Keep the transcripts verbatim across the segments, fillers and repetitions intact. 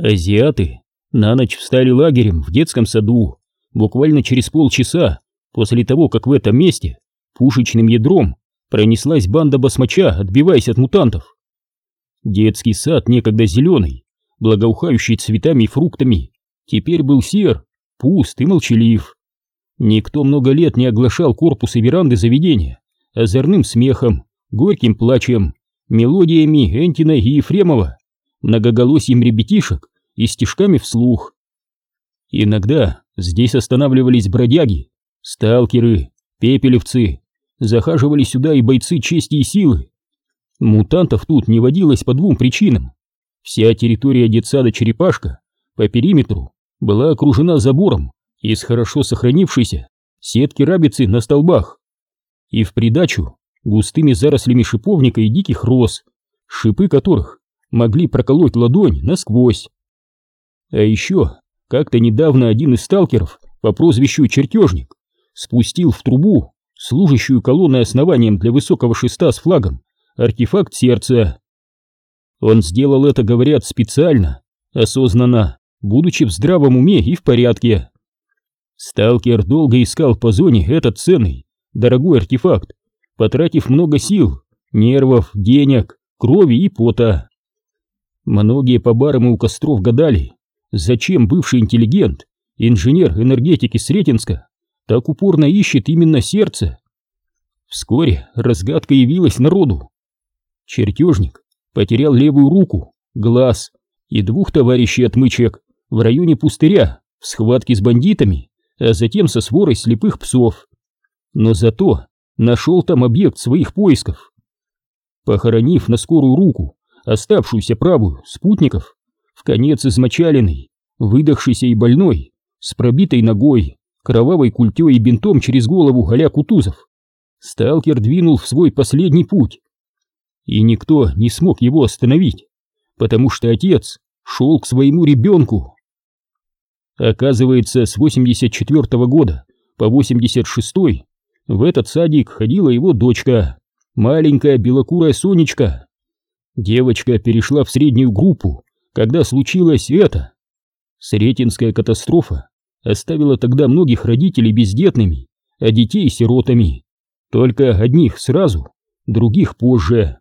Азиаты на ночь встали лагерем в детском саду буквально через полчаса после того, как в этом месте пушечным ядром пронеслась банда басмача, отбиваясь от мутантов. Детский сад, некогда зеленый, благоухающий цветами и фруктами, теперь был сер, пуст и молчалив. Никто много лет не оглашал корпус и веранды заведения озорным смехом, горьким плачем, мелодиями Энтина и Ефремова, многоголосием ребятишек и стишками вслух. Иногда здесь останавливались бродяги, сталкеры, пепелевцы, захаживали сюда и бойцы чести и силы. Мутантов тут не водилось по двум причинам. Вся территория детсада «Черепашка» по периметру была окружена забором из хорошо сохранившейся сетки рабицы на столбах. И в придачу густыми зарослями шиповника и диких роз, шипы которых могли проколоть ладонь насквозь. А еще как-то недавно один из сталкеров по прозвищу Чертежник спустил в трубу, служащую колонной основанием для высокого шеста с флагом, артефакт сердца. Он сделал это, говорят, специально, осознанно, будучи в здравом уме и в порядке. Сталкер долго искал по зоне этот ценный, дорогой артефакт, потратив много сил, нервов, денег, крови и пота. Многие по барам и у костров гадали, зачем бывший интеллигент, инженер энергетики Сретенска, так упорно ищет именно сердце. Вскоре разгадка явилась народу. Чертежник потерял левую руку, глаз и двух товарищей отмычек в районе пустыря в схватке с бандитами, а затем со сворой слепых псов. Но зато нашел там объект своих поисков. Похоронив на скорую руку оставшуюся правую спутников, вконец измочаленный, выдохшийся и больной, с пробитой ногой, кровавой культей и бинтом через голову а-ля Кутузов, сталкер двинул в свой последний путь. И никто не смог его остановить, потому что отец шел к своему ребенку. Оказывается, с восемьдесят четвёртого года по восемьдесят шестой в этот садик ходила его дочка, маленькая белокурая Сонечка. Девочка перешла в среднюю группу, когда случилось это. Сретенская катастрофа оставила тогда многих родителей бездетными, а детей сиротами. Только одних сразу, других позже.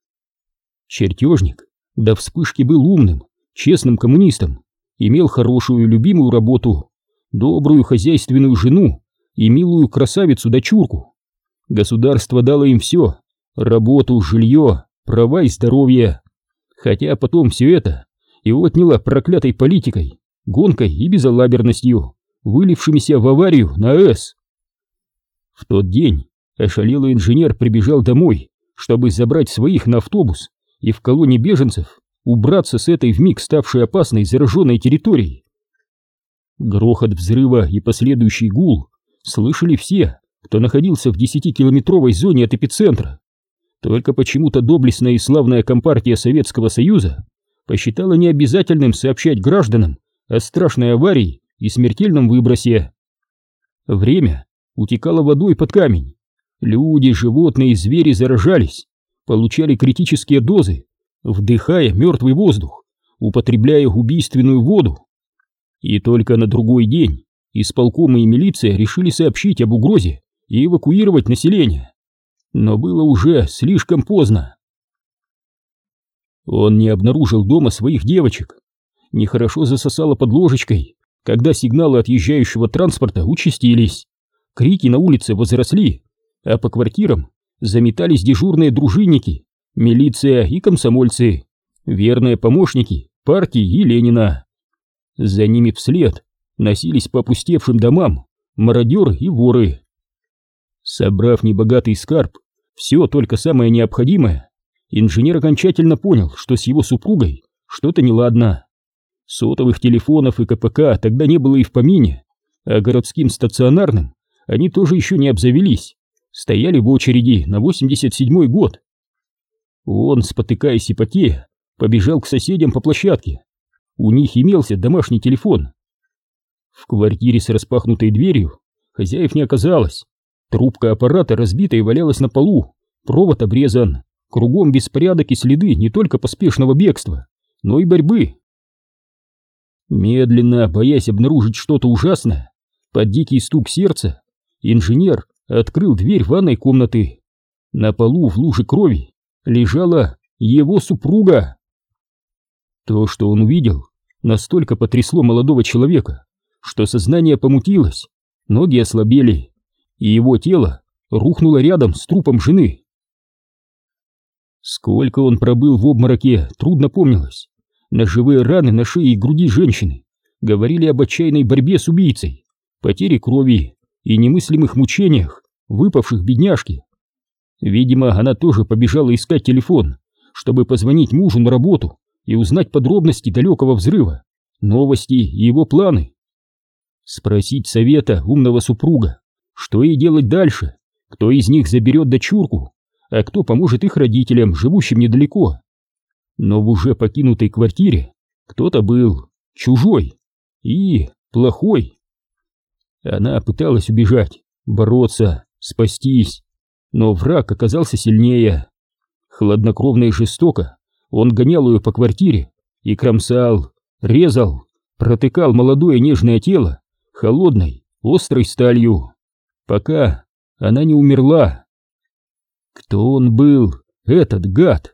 Чертежник до вспышки был умным, честным коммунистом, имел хорошую любимую работу, добрую хозяйственную жену и милую красавицу-дочурку. Государство дало им все: работу, жилье, права и здоровье. Хотя потом все это и отняло проклятой политикой, гонкой и безалаберностью, вылившимися в аварию на АЭС. В тот день ошалелый инженер прибежал домой, чтобы забрать своих на автобус и в колонне беженцев убраться с этой вмиг ставшей опасной зараженной территории. Грохот взрыва и последующий гул слышали все, кто находился в десятикилометровой зоне от эпицентра. Только почему-то доблестная и славная Компартия Советского Союза посчитала необязательным сообщать гражданам о страшной аварии и смертельном выбросе. Время утекало водой под камень. Люди, животные и звери заражались, получали критические дозы, вдыхая мертвый воздух, употребляя убийственную воду. И только на другой день исполкомы и милиция решили сообщить об угрозе и эвакуировать население. Но было уже слишком поздно. Он не обнаружил дома своих девочек. Нехорошо засосало под ложечкой, когда сигналы отъезжающего транспорта участились. Крики на улице возросли, а по квартирам заметались дежурные дружинники, милиция и комсомольцы, верные помощники партии и Ленина. За ними вслед носились по опустевшим домам мародеры и воры. Собрав небогатый скарб, все только самое необходимое, инженер окончательно понял, что с его супругой что-то неладно. Сотовых телефонов и ка пэ ка тогда не было и в помине, а городским стационарным они тоже еще не обзавелись, стояли в очереди на восемьдесят седьмой год. Он, спотыкаясь и потея, побежал к соседям по площадке. У них имелся домашний телефон. В квартире с распахнутой дверью хозяев не оказалось. Трубка аппарата разбита и валялась на полу, провод обрезан, кругом беспорядок и следы не только поспешного бегства, но и борьбы. Медленно, боясь обнаружить что-то ужасное, под дикий стук сердца, инженер открыл дверь ванной комнаты. На полу в луже крови лежала его супруга. То, что он увидел, настолько потрясло молодого человека, что сознание помутилось, ноги ослабели, и его тело рухнуло рядом с трупом жены. Сколько он пробыл в обмороке, трудно помнилось. Ножевые раны на шее и груди женщины говорили об отчаянной борьбе с убийцей, потере крови и немыслимых мучениях, выпавших бедняжке. Видимо, она тоже побежала искать телефон, чтобы позвонить мужу на работу и узнать подробности далекого взрыва, новости и его планы. Спросить совета умного супруга, что ей делать дальше, кто из них заберет дочурку, а кто поможет их родителям, живущим недалеко. Но в уже покинутой квартире кто-то был чужой и плохой. Она пыталась убежать, бороться, спастись, но враг оказался сильнее. Хладнокровно и жестоко он гонял ее по квартире и кромсал, резал, протыкал молодое нежное тело холодной, острой сталью, пока она не умерла. Кто он был, этот гад?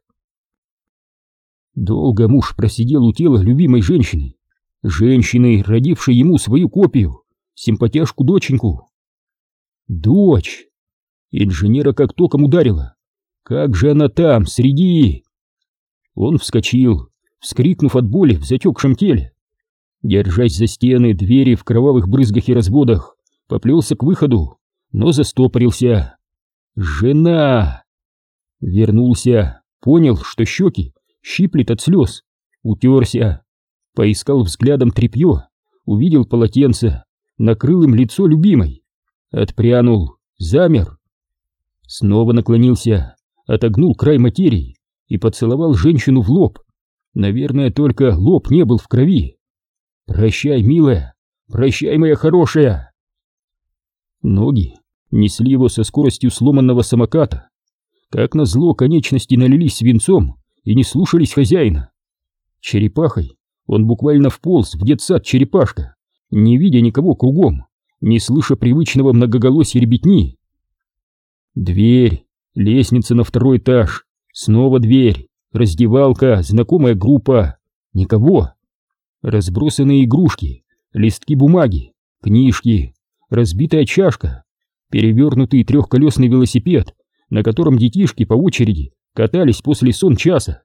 Долго муж просидел у тела любимой женщины, женщины, родившей ему свою копию, симпатяшку-доченьку. Дочь! Инженера как током ударило. Как же она там, среди... Он вскочил, вскрикнув от боли в затекшем теле. Держась за стены, двери в кровавых брызгах и разводах, поплелся к выходу, но застопорился. Жена! Вернулся, понял, что щеки щиплет от слез, утерся, поискал взглядом тряпье, увидел полотенце, накрыл им лицо любимой, отпрянул, замер. Снова наклонился, отогнул край материи и поцеловал женщину в лоб. Наверное, только лоб не был в крови. «Прощай, милая, прощай, моя хорошая!» Ноги несли его со скоростью сломанного самоката. Как назло, конечности налились свинцом и не слушались хозяина. Черепахой он буквально вполз в детсад черепашка, не видя никого кругом, не слыша привычного многоголосия ребятни. Дверь, лестница на второй этаж, снова дверь, раздевалка, знакомая группа, никого. Разбросанные игрушки, листки бумаги, книжки, разбитая чашка, перевернутый трехколесный велосипед, на котором детишки по очереди катались после сон-часа.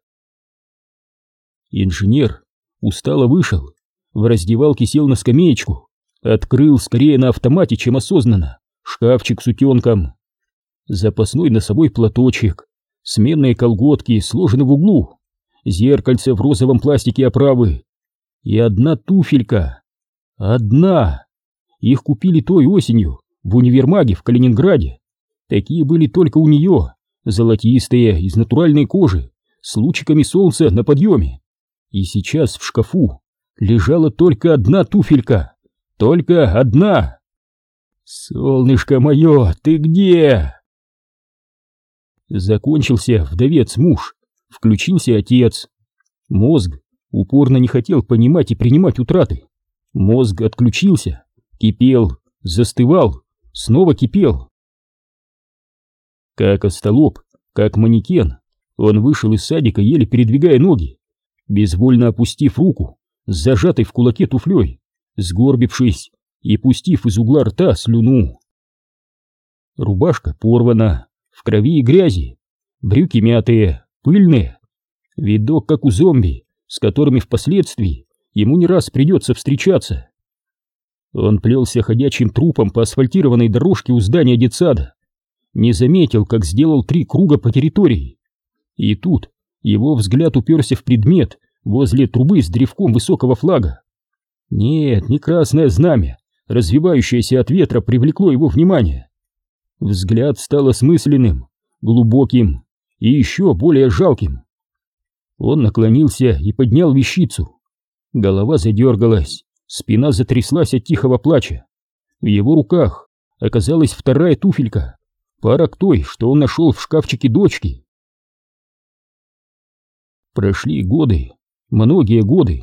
Инженер устало вышел, в раздевалке сел на скамеечку, открыл скорее на автомате, чем осознанно, шкафчик с утенком. Запасной носовой платочек, сменные колготки сложены в углу, зеркальце в розовом пластике оправы и одна туфелька. Одна! Их купили той осенью в универмаге в Калининграде. Такие были только у нее, золотистые, из натуральной кожи, с лучиками солнца на подъеме. И сейчас в шкафу лежала только одна туфелька, только одна. «Солнышко мое, ты где?» Закончился вдовец-муж, включился отец. Мозг упорно не хотел понимать и принимать утраты. Мозг отключился, кипел, застывал, снова кипел. Как остолоп, как манекен, он вышел из садика, еле передвигая ноги, безвольно опустив руку с зажатой в кулаке туфлей, сгорбившись и пустив из угла рта слюну. Рубашка порвана, в крови и грязи, брюки мятые, пыльные. Видок, как у зомби, с которыми впоследствии ему не раз придется встречаться. Он плелся ходячим трупом по асфальтированной дорожке у здания детсада, не заметил, как сделал три круга по территории. И тут его взгляд уперся в предмет возле трубы с древком высокого флага. Нет, не красное знамя, развивающееся от ветра, привлекло его внимание. Взгляд стал осмысленным, глубоким и еще более жалким. Он наклонился и поднял вещицу. Голова задергалась, спина затряслась от тихого плача. В его руках оказалась вторая туфелька, пара к той, что он нашел в шкафчике дочки. Прошли годы, многие годы.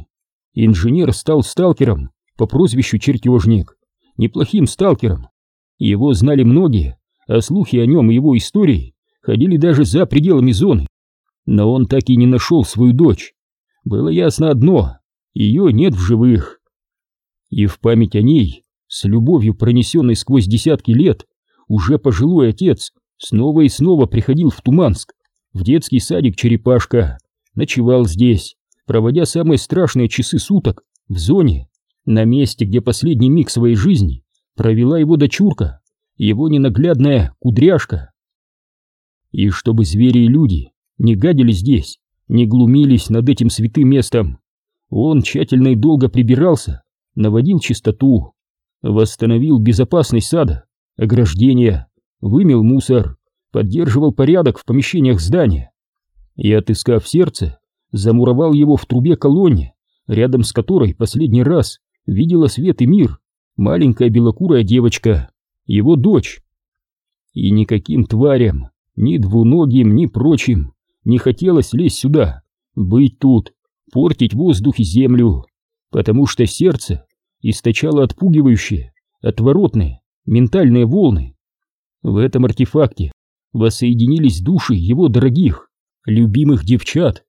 инженер стал сталкером по прозвищу Чертежник. Неплохим сталкером. Его знали многие, а слухи о нем и его истории ходили даже за пределами зоны. Но он так и не нашел свою дочь. Было ясно одно — ее нет в живых. И в память о ней, с любовью пронесенной сквозь десятки лет, уже пожилой отец снова и снова приходил в Туманск, в детский садик «Черепашка», ночевал здесь, проводя самые страшные часы суток в зоне, на месте, где последний миг своей жизни провела его дочурка, его ненаглядная кудряшка. И чтобы звери и люди не гадили здесь, не глумились над этим святым местом, он тщательно и долго прибирался, наводил чистоту, восстановил безопасность сада, ограждения, вымел мусор, поддерживал порядок в помещениях здания и, отыскав сердце, замуровал его в трубе колонне, рядом с которой последний раз видела свет и мир маленькая белокурая девочка, его дочь. И никаким тварям, ни двуногим, ни прочим, не хотелось лезть сюда, быть тут, портить воздух и землю, потому что сердце источало отпугивающие, отворотные, ментальные волны. В этом артефакте воссоединились души его дорогих, любимых девчат.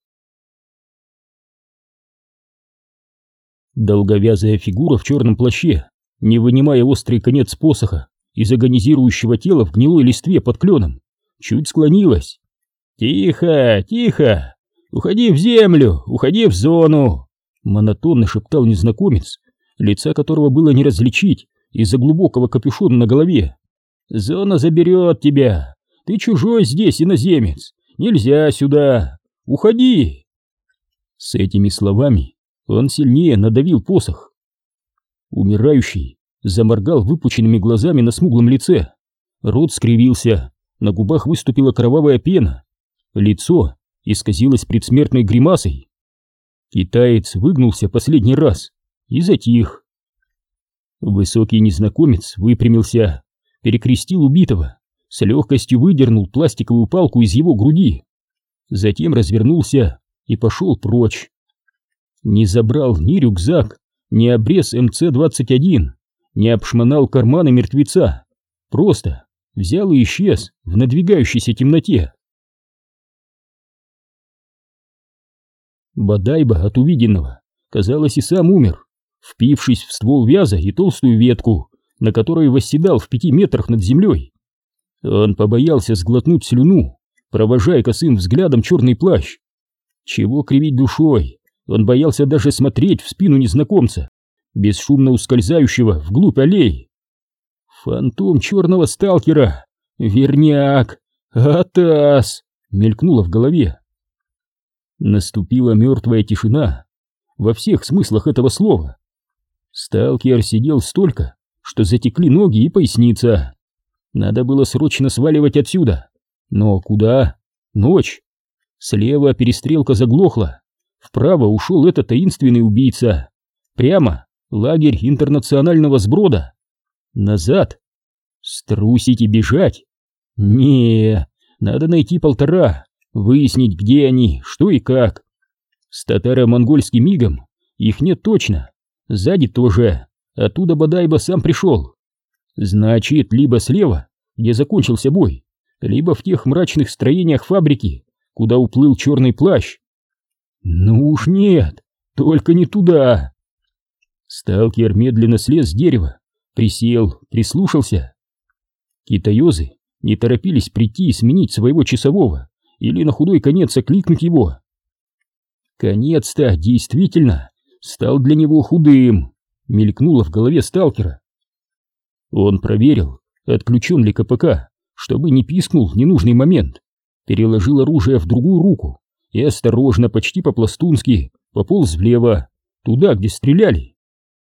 Долговязая фигура в черном плаще, не вынимая острый конец посоха из агонизирующего тела в гнилой листве под кленом, чуть склонилась. «Тихо, тихо! Уходи в землю, уходи в зону!» Монотонно шептал незнакомец, лица которого было не различить из-за глубокого капюшона на голове. «Зона заберет тебя! Ты чужой здесь, иноземец! Нельзя сюда! Уходи!» С этими словами он сильнее надавил посох. Умирающий заморгал выпученными глазами на смуглом лице. Рот скривился, на губах выступила кровавая пена. Лицо исказилось предсмертной гримасой. Китаец выгнулся последний раз и затих. Высокий незнакомец выпрямился, перекрестил убитого, с легкостью выдернул пластиковую палку из его груди. Затем развернулся и пошел прочь. Не забрал ни рюкзак, ни обрез эм цэ двадцать один, не обшмонал карманы мертвеца, просто взял и исчез в надвигающейся темноте. Бодайбо от увиденного, казалось, и сам умер, впившись в ствол вяза и толстую ветку, на которой восседал в пяти метрах над землей. Он побоялся сглотнуть слюну, провожая косым взглядом черный плащ. Чего кривить душой? Он боялся даже смотреть в спину незнакомца, бесшумно ускользающего вглубь аллеи. Фантом черного сталкера! Верняк! Атас! Мелькнуло в голове. Наступила мертвая тишина, во всех смыслах этого слова. Сталкер сидел столько, что затекли ноги и поясница. Надо было срочно сваливать отсюда. Но куда? Ночь. Слева перестрелка заглохла. Вправо ушел этот таинственный убийца. Прямо лагерь интернационального сброда. Назад. Струсить и бежать? Не, надо найти полтора, выяснить, где они, что и как. С татаро-монгольским мигом их нет точно. Сзади тоже. Оттуда Бодайбо сам пришел. Значит, либо слева, где закончился бой, либо в тех мрачных строениях фабрики, куда уплыл черный плащ. Ну уж нет, только не туда. Сталкер медленно слез с дерева, присел, прислушался. Китаёзы не торопились прийти и сменить своего часового или на худой конец окликнуть его. Конец-то действительно стал для него худым, мелькнуло в голове сталкера. Он проверил, отключен ли ка пэ ка, чтобы не пискнул в ненужный момент, переложил оружие в другую руку и осторожно, почти по-пластунски, пополз влево, туда, где стреляли.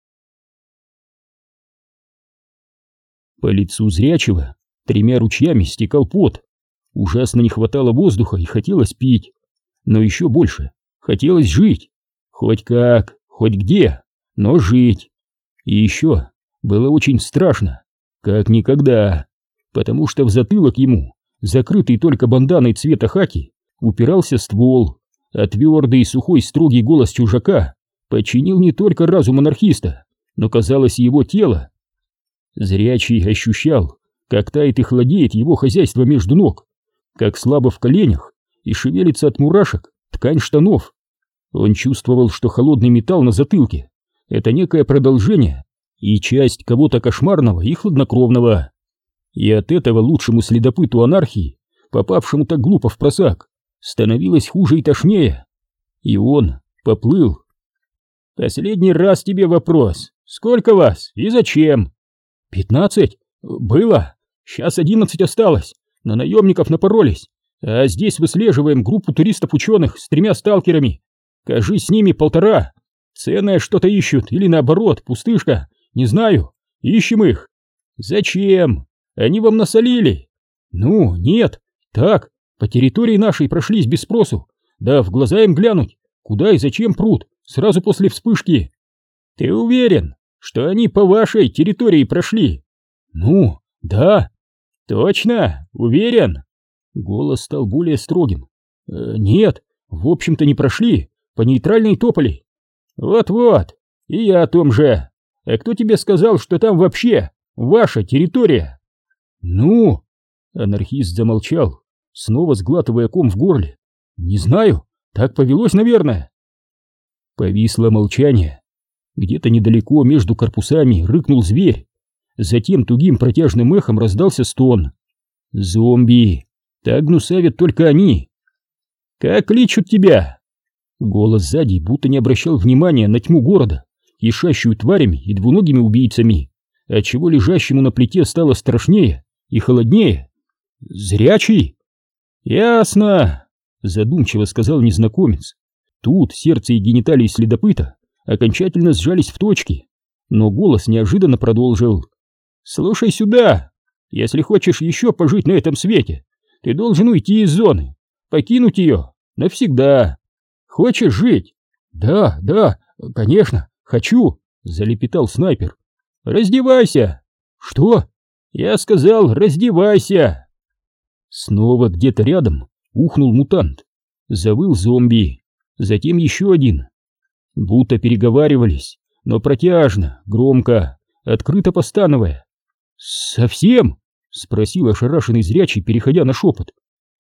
По лицу зрячего тремя ручьями стекал пот. Ужасно не хватало воздуха и хотелось пить, но еще больше хотелось жить. Хоть как, хоть где, но жить. И еще было очень страшно, как никогда, потому что в затылок ему, закрытый только банданой цвета хаки, упирался ствол, а твердый и сухой строгий голос чужака подчинил не только разум анархиста, но, казалось, и его тело. Зрячий ощущал, как тает и холодеет его хозяйство между ног, как слабо в коленях и шевелится от мурашек ткань штанов. Он чувствовал, что холодный металл на затылке — это некое продолжение и часть кого-то кошмарного и хладнокровного. И от этого лучшему следопыту анархии, попавшему так глупо в просак, становилось хуже и тошнее. И он поплыл. «Последний раз тебе вопрос. Сколько вас и зачем?» «Пятнадцать? Было. Сейчас одиннадцать осталось. На наемников напоролись. А здесь выслеживаем группу туристов-ученых с тремя сталкерами. Кажись, с ними полтора. Ценное что-то ищут или наоборот, пустышка. Не знаю. Ищем их». «Зачем? Они вам насолили?» «Ну, нет. Так, по территории нашей прошлись без спросу. Да в глаза им глянуть, куда и зачем прут, сразу после вспышки». «Ты уверен, что они по вашей территории прошли?» «Ну, да». «Точно? Уверен?» Голос стал более строгим. «Э, «Нет, в общем-то не прошли, по нейтральной топали». «Вот-вот, и я о том же. А кто тебе сказал, что там вообще ваша территория?» «Ну...» Анархист замолчал, снова сглатывая ком в горле. «Не знаю, так повелось, наверное». Повисло молчание. Где-то недалеко между корпусами рыкнул зверь. Затем тугим протяжным эхом раздался стон. «Зомби! Так гнусавят только они!» «Как кличут тебя?» Голос сзади будто не обращал внимания на тьму города, кишащую тварями и двуногими убийцами, отчего лежащему на плите стало страшнее и холоднее. «Зрячий?» «Ясно», — задумчиво сказал незнакомец. Тут сердце и гениталии следопыта окончательно сжались в точки, но голос неожиданно продолжил. «Слушай сюда, если хочешь еще пожить на этом свете, ты должен уйти из зоны, покинуть ее навсегда. Хочешь жить?» «Да, да, конечно, хочу», — залепетал снайпер. «Раздевайся!» «Что?» «Я сказал, раздевайся!» Снова где-то рядом ухнул мутант. Завыл зомби. Затем еще один. Будто переговаривались, но протяжно, громко, открыто постановая. «Совсем?» — спросил ошарашенный зрячий, переходя на шепот.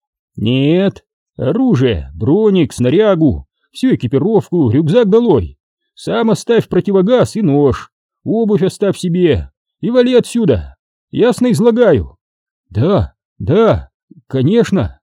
«Нет, оружие, броник, снарягу, всю экипировку, рюкзак долой. Сам оставь противогаз и нож, обувь оставь себе и вали отсюда. Ясно излагаю?» «Да, да, конечно».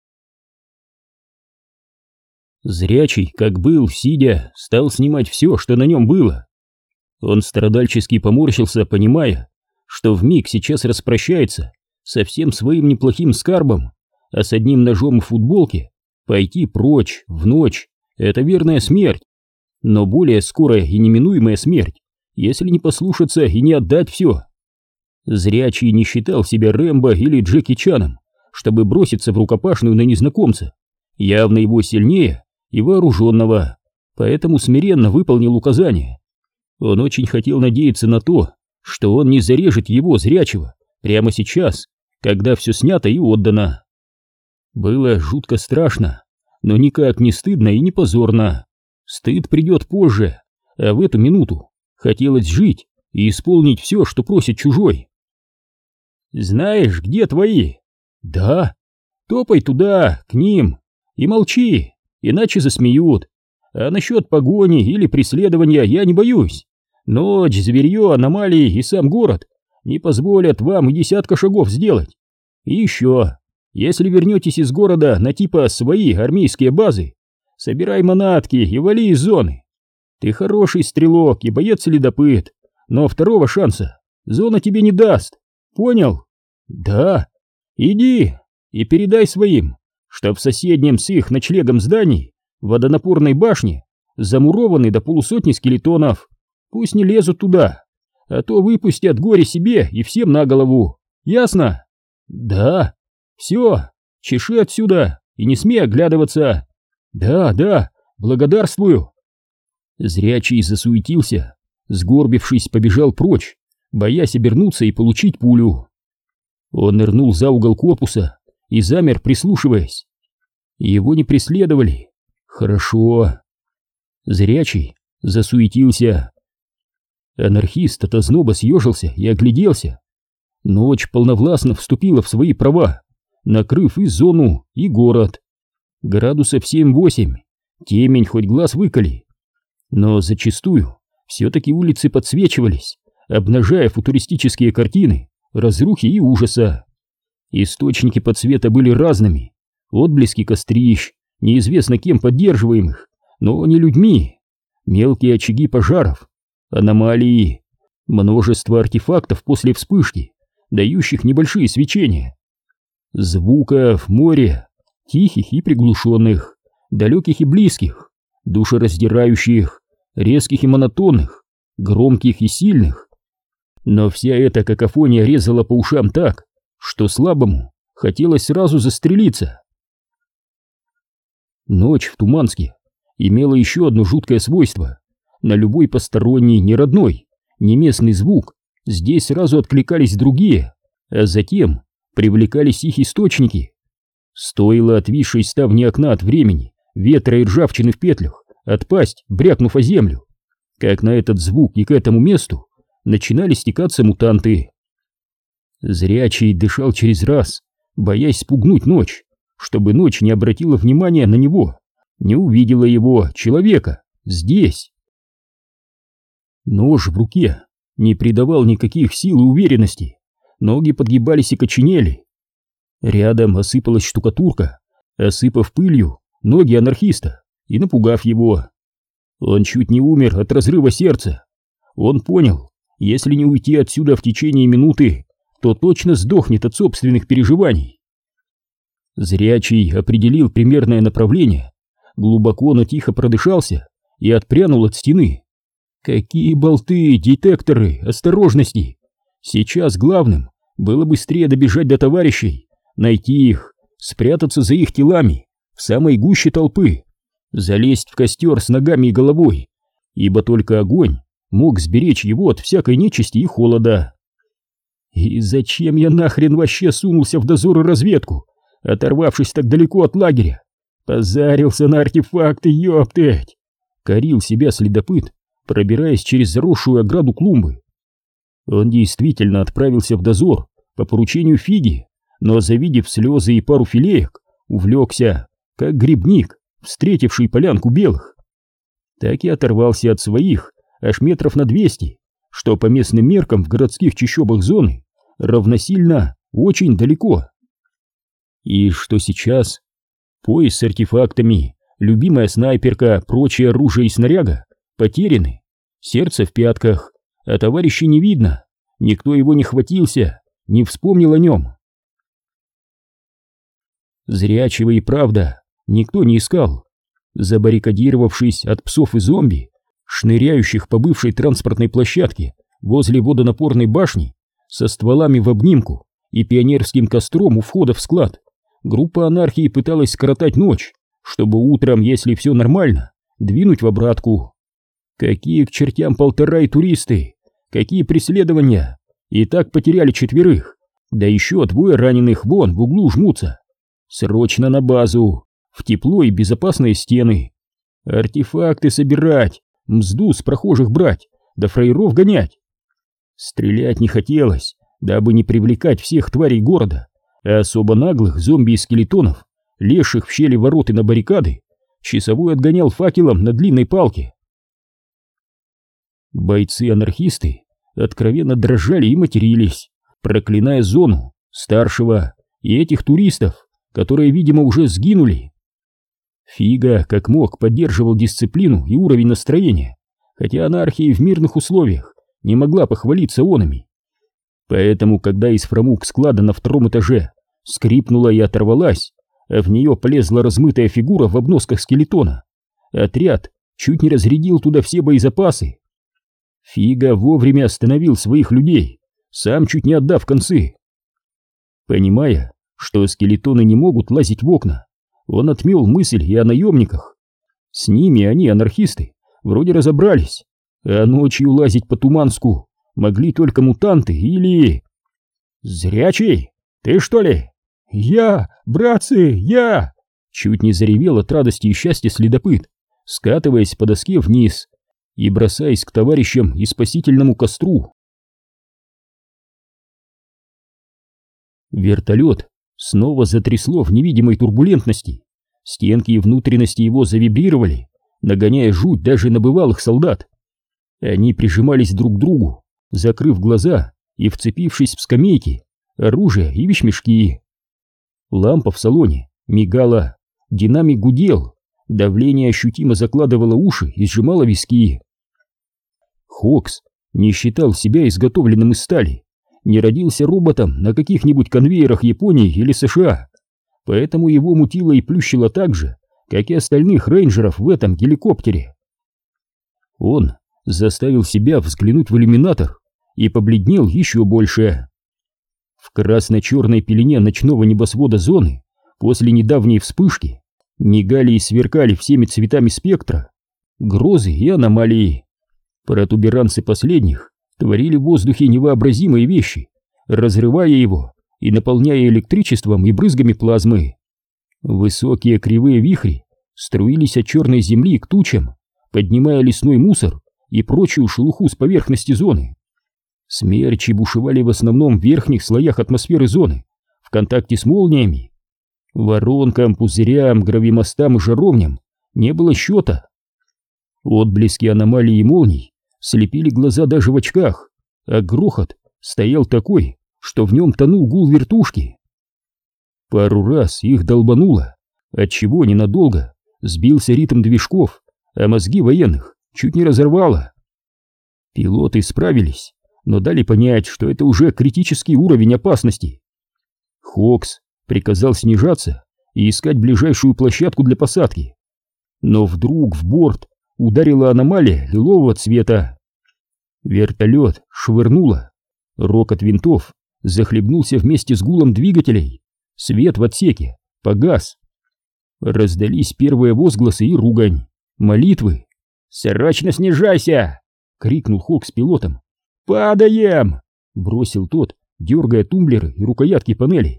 Зрячий, как был, сидя, стал снимать все, что на нем было. Он страдальчески поморщился, понимая, что вмиг сейчас распрощается со всем своим неплохим скарбом, а с одним ножом в футболке пойти прочь в ночь — это верная смерть, но более скорая и неминуемая смерть, если не послушаться и не отдать все. Зрячий не считал себя Рэмбо или Джеки Чаном, чтобы броситься в рукопашную на незнакомца, явно его сильнее и вооруженного, поэтому смиренно выполнил указание. Он очень хотел надеяться на то, что он не зарежет его, зрячего, прямо сейчас, когда все снято и отдано. Было жутко страшно, но никак не стыдно и не позорно. Стыд придет позже, а в эту минуту хотелось жить и исполнить все, что просит чужой. «Знаешь, где твои?» «Да». «Топай туда, к ним, и молчи, иначе засмеют. А насчет погони или преследования я не боюсь. Ночь, зверье, аномалии и сам город не позволят вам и десятка шагов сделать. И еще, если вернетесь из города на типа свои армейские базы, собирай манатки и вали из зоны. Ты хороший стрелок и боец-следопыт, но второго шанса зона тебе не даст. Понял?» «Да». «Иди и передай своим, что в соседнем с их ночлегом здании водонапорной башни замурованы до полусотни скелетонов. Пусть не лезут туда, а то выпустят горе себе и всем на голову. Ясно?» «Да». «Все, чеши отсюда и не смей оглядываться». «Да, да, благодарствую». Зрячий засуетился, сгорбившись, побежал прочь, боясь обернуться и получить пулю. Он нырнул за угол корпуса и замер, прислушиваясь. Его не преследовали. Хорошо. Зрячий засуетился. Анархист от озноба съежился и огляделся. Ночь полновластно вступила в свои права, накрыв и зону, и город. Градусов семь-восемь, темень хоть глаз выколи. Но зачастую все-таки улицы подсвечивались, обнажая футуристические картины разрухи и ужаса. Источники подсвета были разными, отблески кострищ, неизвестно кем поддерживаемых, но не людьми, мелкие очаги пожаров, аномалии, множество артефактов после вспышки, дающих небольшие свечения. Звуков море, тихих и приглушенных, далеких и близких, душераздирающих, резких и монотонных, громких и сильных. Но вся эта какофония резала по ушам так, что слабому хотелось сразу застрелиться. Ночь в Туманске имела еще одно жуткое свойство. На любой посторонний, неродной, неместный звук здесь сразу откликались другие, а затем привлекались их источники. Стоило отвисшей ставни окна от времени, ветра и ржавчины в петлях отпасть, брякнув о землю, как на этот звук и к этому месту начинали стекаться мутанты. Зрячий дышал через раз, боясь спугнуть ночь, чтобы ночь не обратила внимания на него, не увидела его, человека, здесь. Нож в руке не придавал никаких сил и уверенности, ноги подгибались и коченели. Рядом осыпалась штукатурка, осыпав пылью ноги анархиста и напугав его. Он чуть не умер от разрыва сердца. Он понял, если не уйти отсюда в течение минуты, то точно сдохнет от собственных переживаний. Зрячий определил примерное направление, глубоко, но тихо продышался и отпрянул от стены. Какие болты, детекторы, осторожности! Сейчас главным было быстрее добежать до товарищей, найти их, спрятаться за их телами в самой гуще толпы, залезть в костер с ногами и головой, ибо только огонь мог сберечь его от всякой нечисти и холода. И зачем я нахрен вообще сунулся в дозор и разведку, оторвавшись так далеко от лагеря? Позарился на артефакты, ёптать! Корил себя следопыт, пробираясь через заросшую ограду клумбы. Он действительно отправился в дозор по поручению Фиги, но, завидев слезы и пару филеек, увлекся, как грибник, встретивший полянку белых. Так и оторвался от своих аж метров на двести, что по местным меркам в городских чащобах зоны равносильно очень далеко. И что сейчас? Пояс с артефактами, любимая снайперка, прочее оружие и снаряга потеряны, сердце в пятках, а товарища не видно, никто его не хватился, не вспомнил о нем. Зрячего и правда никто не искал. Забаррикадировавшись от псов и зомби, шныряющих по бывшей транспортной площадке возле водонапорной башни, со стволами в обнимку и пионерским костром у входа в склад, группа анархии пыталась скоротать ночь, чтобы утром, если все нормально, двинуть в обратку. Какие к чертям полтора и туристы, какие преследования, и так потеряли четверых, да еще двое раненых вон в углу жмутся. Срочно на базу, в тепло и безопасные стены. Артефакты собирать, мзду с прохожих брать, да фраеров гонять. Стрелять не хотелось, дабы не привлекать всех тварей города, а особо наглых зомби и скелетонов, лезших в щели ворот и на баррикады, часовой отгонял факелом на длинной палке. Бойцы-анархисты откровенно дрожали и матерились, проклиная зону, старшего и этих туристов, которые, видимо, уже сгинули. Фига, как мог, поддерживал дисциплину и уровень настроения, хотя анархия в мирных условиях не могла похвалиться онами. Поэтому, когда из фрамуг склада на втором этаже скрипнула и оторвалась, а в нее полезла размытая фигура в обносках скелетона, отряд чуть не разрядил туда все боезапасы. Фига вовремя остановил своих людей, сам чуть не отдав концы. Понимая, что скелетоны не могут лазить в окна, он отмел мысль и о наемниках. С ними они, анархисты, вроде разобрались, а ночью лазить по Туманску могли только мутанты или... «Зрячий, ты что ли?» «Я, братцы, я!» Чуть не заревел от радости и счастья следопыт, скатываясь по доске вниз, и бросаясь к товарищам и спасительному костру. Вертолет снова затрясло в невидимой турбулентности, стенки и внутренности его завибрировали, нагоняя жуть даже на бывалых солдат. Они прижимались друг к другу, закрыв глаза и вцепившись в скамейки, оружие и вещмешки. Лампа в салоне мигала, динамик гудел, давление ощутимо закладывало уши и сжимало виски. Хокс не считал себя изготовленным из стали, не родился роботом на каких-нибудь конвейерах Японии или США, поэтому его мутило и плющило так же, как и остальных рейнджеров в этом геликоптере. Он заставил себя взглянуть в иллюминатор и побледнел еще больше. В красно-черной пелене ночного небосвода зоны после недавней вспышки мигали и сверкали всеми цветами спектра грозы и аномалии. Протуберанцы последних творили в воздухе невообразимые вещи, разрывая его и наполняя электричеством и брызгами плазмы. Высокие кривые вихри струились от черной земли к тучам, поднимая лесной мусор и прочую шелуху с поверхности зоны. Смерчи бушевали в основном в верхних слоях атмосферы зоны, в контакте с молниями. Воронкам, пузырям, гравимостам и жаровням не было счета. Отблески аномалий и молний слепили глаза даже в очках, а грохот стоял такой, что в нем тонул гул вертушки. Пару раз их долбануло, отчего ненадолго сбился ритм движков, а мозги военных чуть не разорвало. Пилоты справились, но дали понять, что это уже критический уровень опасности. Хокс приказал снижаться и искать ближайшую площадку для посадки. Но вдруг в борт ударила аномалия лилового цвета. Вертолет швырнуло. Рокот винтов захлебнулся вместе с гулом двигателей. Свет в отсеке погас. Раздались первые возгласы и ругань, молитвы. «Срочно снижайся!» — крикнул Хокс пилотом. «Падаем!» — бросил тот, дергая тумблеры и рукоятки панелей.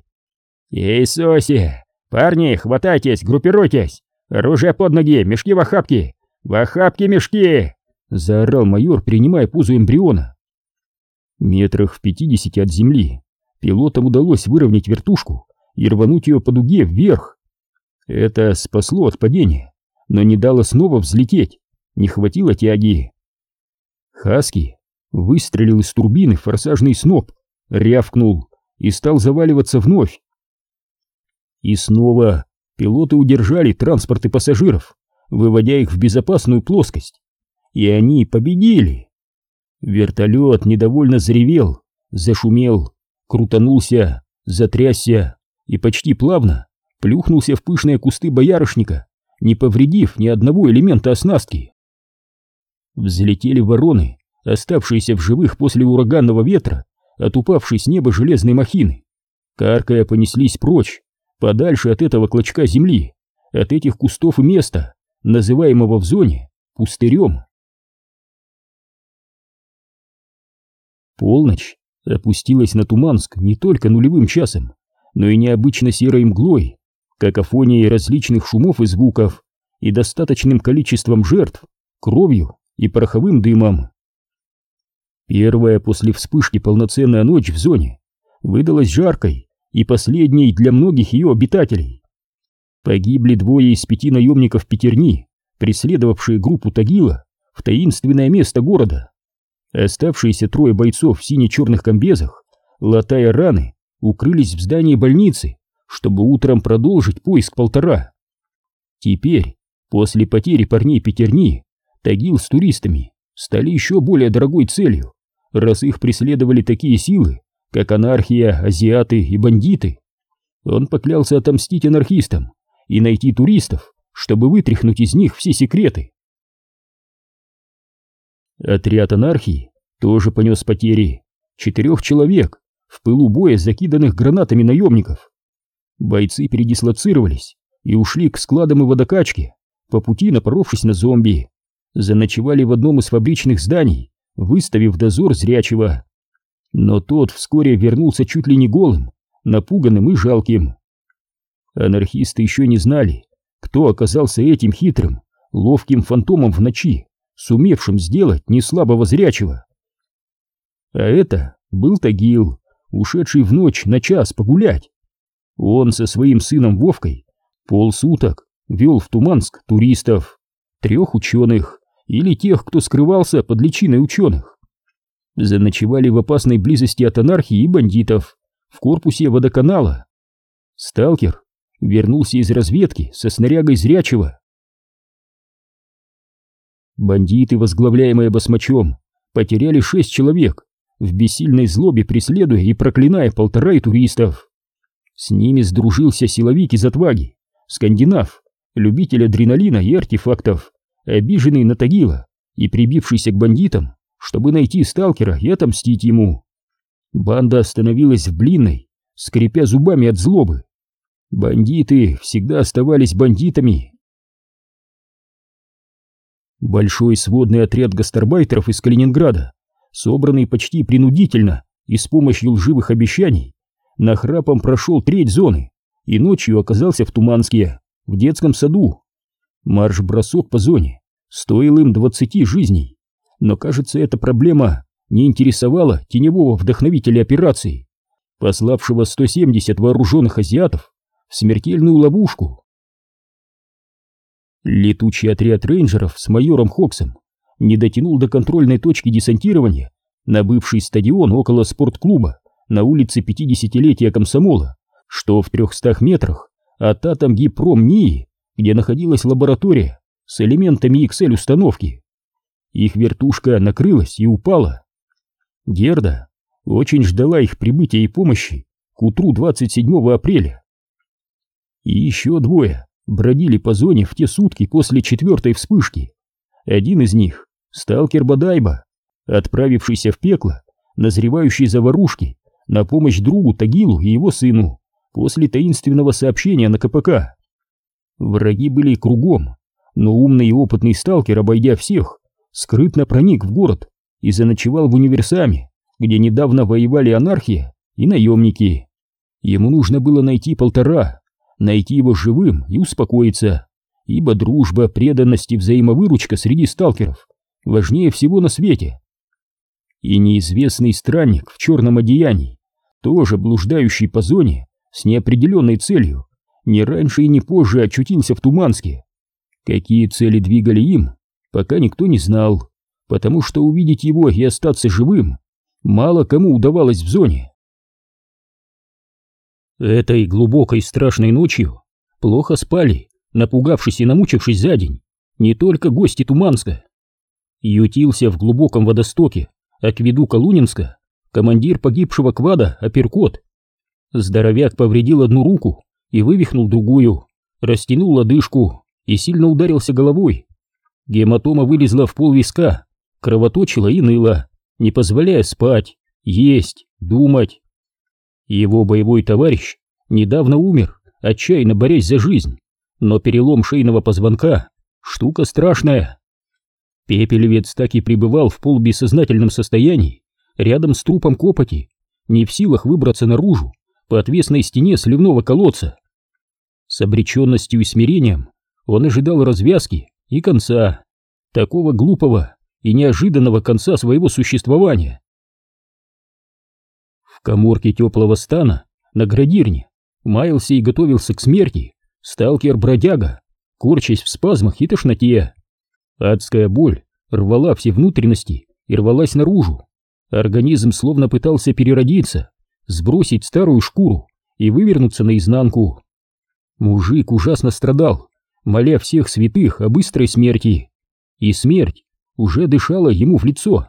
«Иисусе! Парни, хватайтесь, группируйтесь! Оружие под ноги, мешки в охапки! В охапки мешки!» — заорал майор, принимая позу эмбриона. Метрах в пятидесяти от земли пилотам удалось выровнять вертушку и рвануть ее по дуге вверх. Это спасло от падения, но не дало снова взлететь, не хватило тяги. Хаски выстрелил из турбины в форсажный сноп, рявкнул и стал заваливаться вновь. И снова пилоты удержали транспорт и пассажиров, выводя их в безопасную плоскость. И они победили. Вертолет недовольно заревел, зашумел, крутанулся, затрясся и почти плавно плюхнулся в пышные кусты боярышника, не повредив ни одного элемента оснастки. Взлетели вороны, оставшиеся в живых после ураганного ветра от упавшей с неба железной махины. Каркая понеслись прочь, подальше от этого клочка земли, от этих кустов и места, называемого в зоне пустырем. Полночь опустилась на Туманск не только нулевым часом, но и необычно серой мглой, какофонией различных шумов и звуков и достаточным количеством жертв, кровью и пороховым дымом. Первая после вспышки полноценная ночь в зоне выдалась жаркой и последней для многих ее обитателей. Погибли двое из пяти наемников пятерни, преследовавшие группу Тагила в таинственное место города. Оставшиеся трое бойцов в сине-черных комбезах, латая раны, укрылись в здании больницы, чтобы утром продолжить поиск полтора. Теперь, после потери парней пятерни, Тагил с туристами стали еще более дорогой целью, раз их преследовали такие силы, как анархия, азиаты и бандиты. Он поклялся отомстить анархистам и найти туристов, чтобы вытряхнуть из них все секреты. Отряд анархии тоже понес потери. Четырех человек, в пылу боя закиданных гранатами наемников. Бойцы передислоцировались и ушли к складам и водокачке, по пути напоровшись на зомби. Заночевали в одном из фабричных зданий, выставив дозор зрячего. Но тот вскоре вернулся чуть ли не голым, напуганным и жалким. Анархисты еще не знали, кто оказался этим хитрым, ловким фантомом в ночи, сумевшим сделать неслабого зрячего. А это был Тагил, ушедший в ночь на час погулять. Он со своим сыном Вовкой полсуток вел в Туманск туристов, трех ученых или тех, кто скрывался под личиной ученых. Заночевали в опасной близости от анархии и бандитов в корпусе водоканала. Сталкер вернулся из разведки со снарягой зрячего. Бандиты, возглавляемые басмачом, потеряли шесть человек, в бессильной злобе преследуя и проклиная полтора туристов. С ними сдружился силовик из отваги, скандинав, любитель адреналина и артефактов, обиженный на Тагила и прибившийся к бандитам, чтобы найти сталкера и отомстить ему. Банда остановилась в Блинной, скрипя зубами от злобы. Бандиты всегда оставались бандитами. Большой сводный отряд гастарбайтеров из Калининграда, собранный почти принудительно и с помощью лживых обещаний, нахрапом прошел треть зоны и ночью оказался в Туманске, в детском саду. Марш-бросок по зоне стоил им двадцати жизней, но, кажется, эта проблема не интересовала теневого вдохновителя операции, пославшего сто семьдесят вооруженных азиатов в смертельную ловушку. Летучий отряд рейнджеров с майором Хоксом не дотянул до контрольной точки десантирования на бывший стадион около спортклуба на улице пятидесятилетия комсомола, что в трехстах метрах от Атомгипром НИИ, где находилась лаборатория с элементами икс эль-установки. Их вертушка накрылась и упала. Герда очень ждала их прибытия и помощи к утру двадцать седьмого апреля. И еще двое бродили по зоне в те сутки после четвертой вспышки. Один из них — сталкер Бодайбо, отправившийся в пекло, назревающий заварушки, на помощь другу Тагилу и его сыну после таинственного сообщения на ка пэ ка. Враги были кругом, но умный и опытный сталкер, обойдя всех, скрытно проник в город и заночевал в универсаме, где недавно воевали анархия и наемники. Ему нужно было найти полтора, найти его живым и успокоиться, ибо дружба, преданность и взаимовыручка среди сталкеров важнее всего на свете. И неизвестный странник в черном одеянии, тоже блуждающий по зоне с неопределенной целью, ни раньше и ни позже очутился в Туманске. Какие цели двигали им, пока никто не знал, потому что увидеть его и остаться живым мало кому удавалось в зоне. Этой глубокой страшной ночью плохо спали, напугавшись и намучившись за день, не только гости Туманска. Ютился в глубоком водостоке акведука Лунинска командир погибшего квада Апперкот. Здоровяк повредил одну руку и вывихнул другую, растянул лодыжку и сильно ударился головой. Гематома вылезла в пол виска, кровоточила и ныла, не позволяя спать, есть, думать. Его боевой товарищ недавно умер, отчаянно борясь за жизнь, но перелом шейного позвонка — штука страшная. Пепелевец так и пребывал в полубессознательном состоянии рядом с трупом Копоти, не в силах выбраться наружу по отвесной стене сливного колодца. С обреченностью и смирением он ожидал развязки и конца, такого глупого и неожиданного конца своего существования. В каморке теплого стана на градирне маялся и готовился к смерти сталкер-бродяга, корчась в спазмах и тошноте. Адская боль рвала все внутренности и рвалась наружу. Организм словно пытался переродиться, сбросить старую шкуру и вывернуться наизнанку. Мужик ужасно страдал, моля всех святых о быстрой смерти, и смерть уже дышала ему в лицо.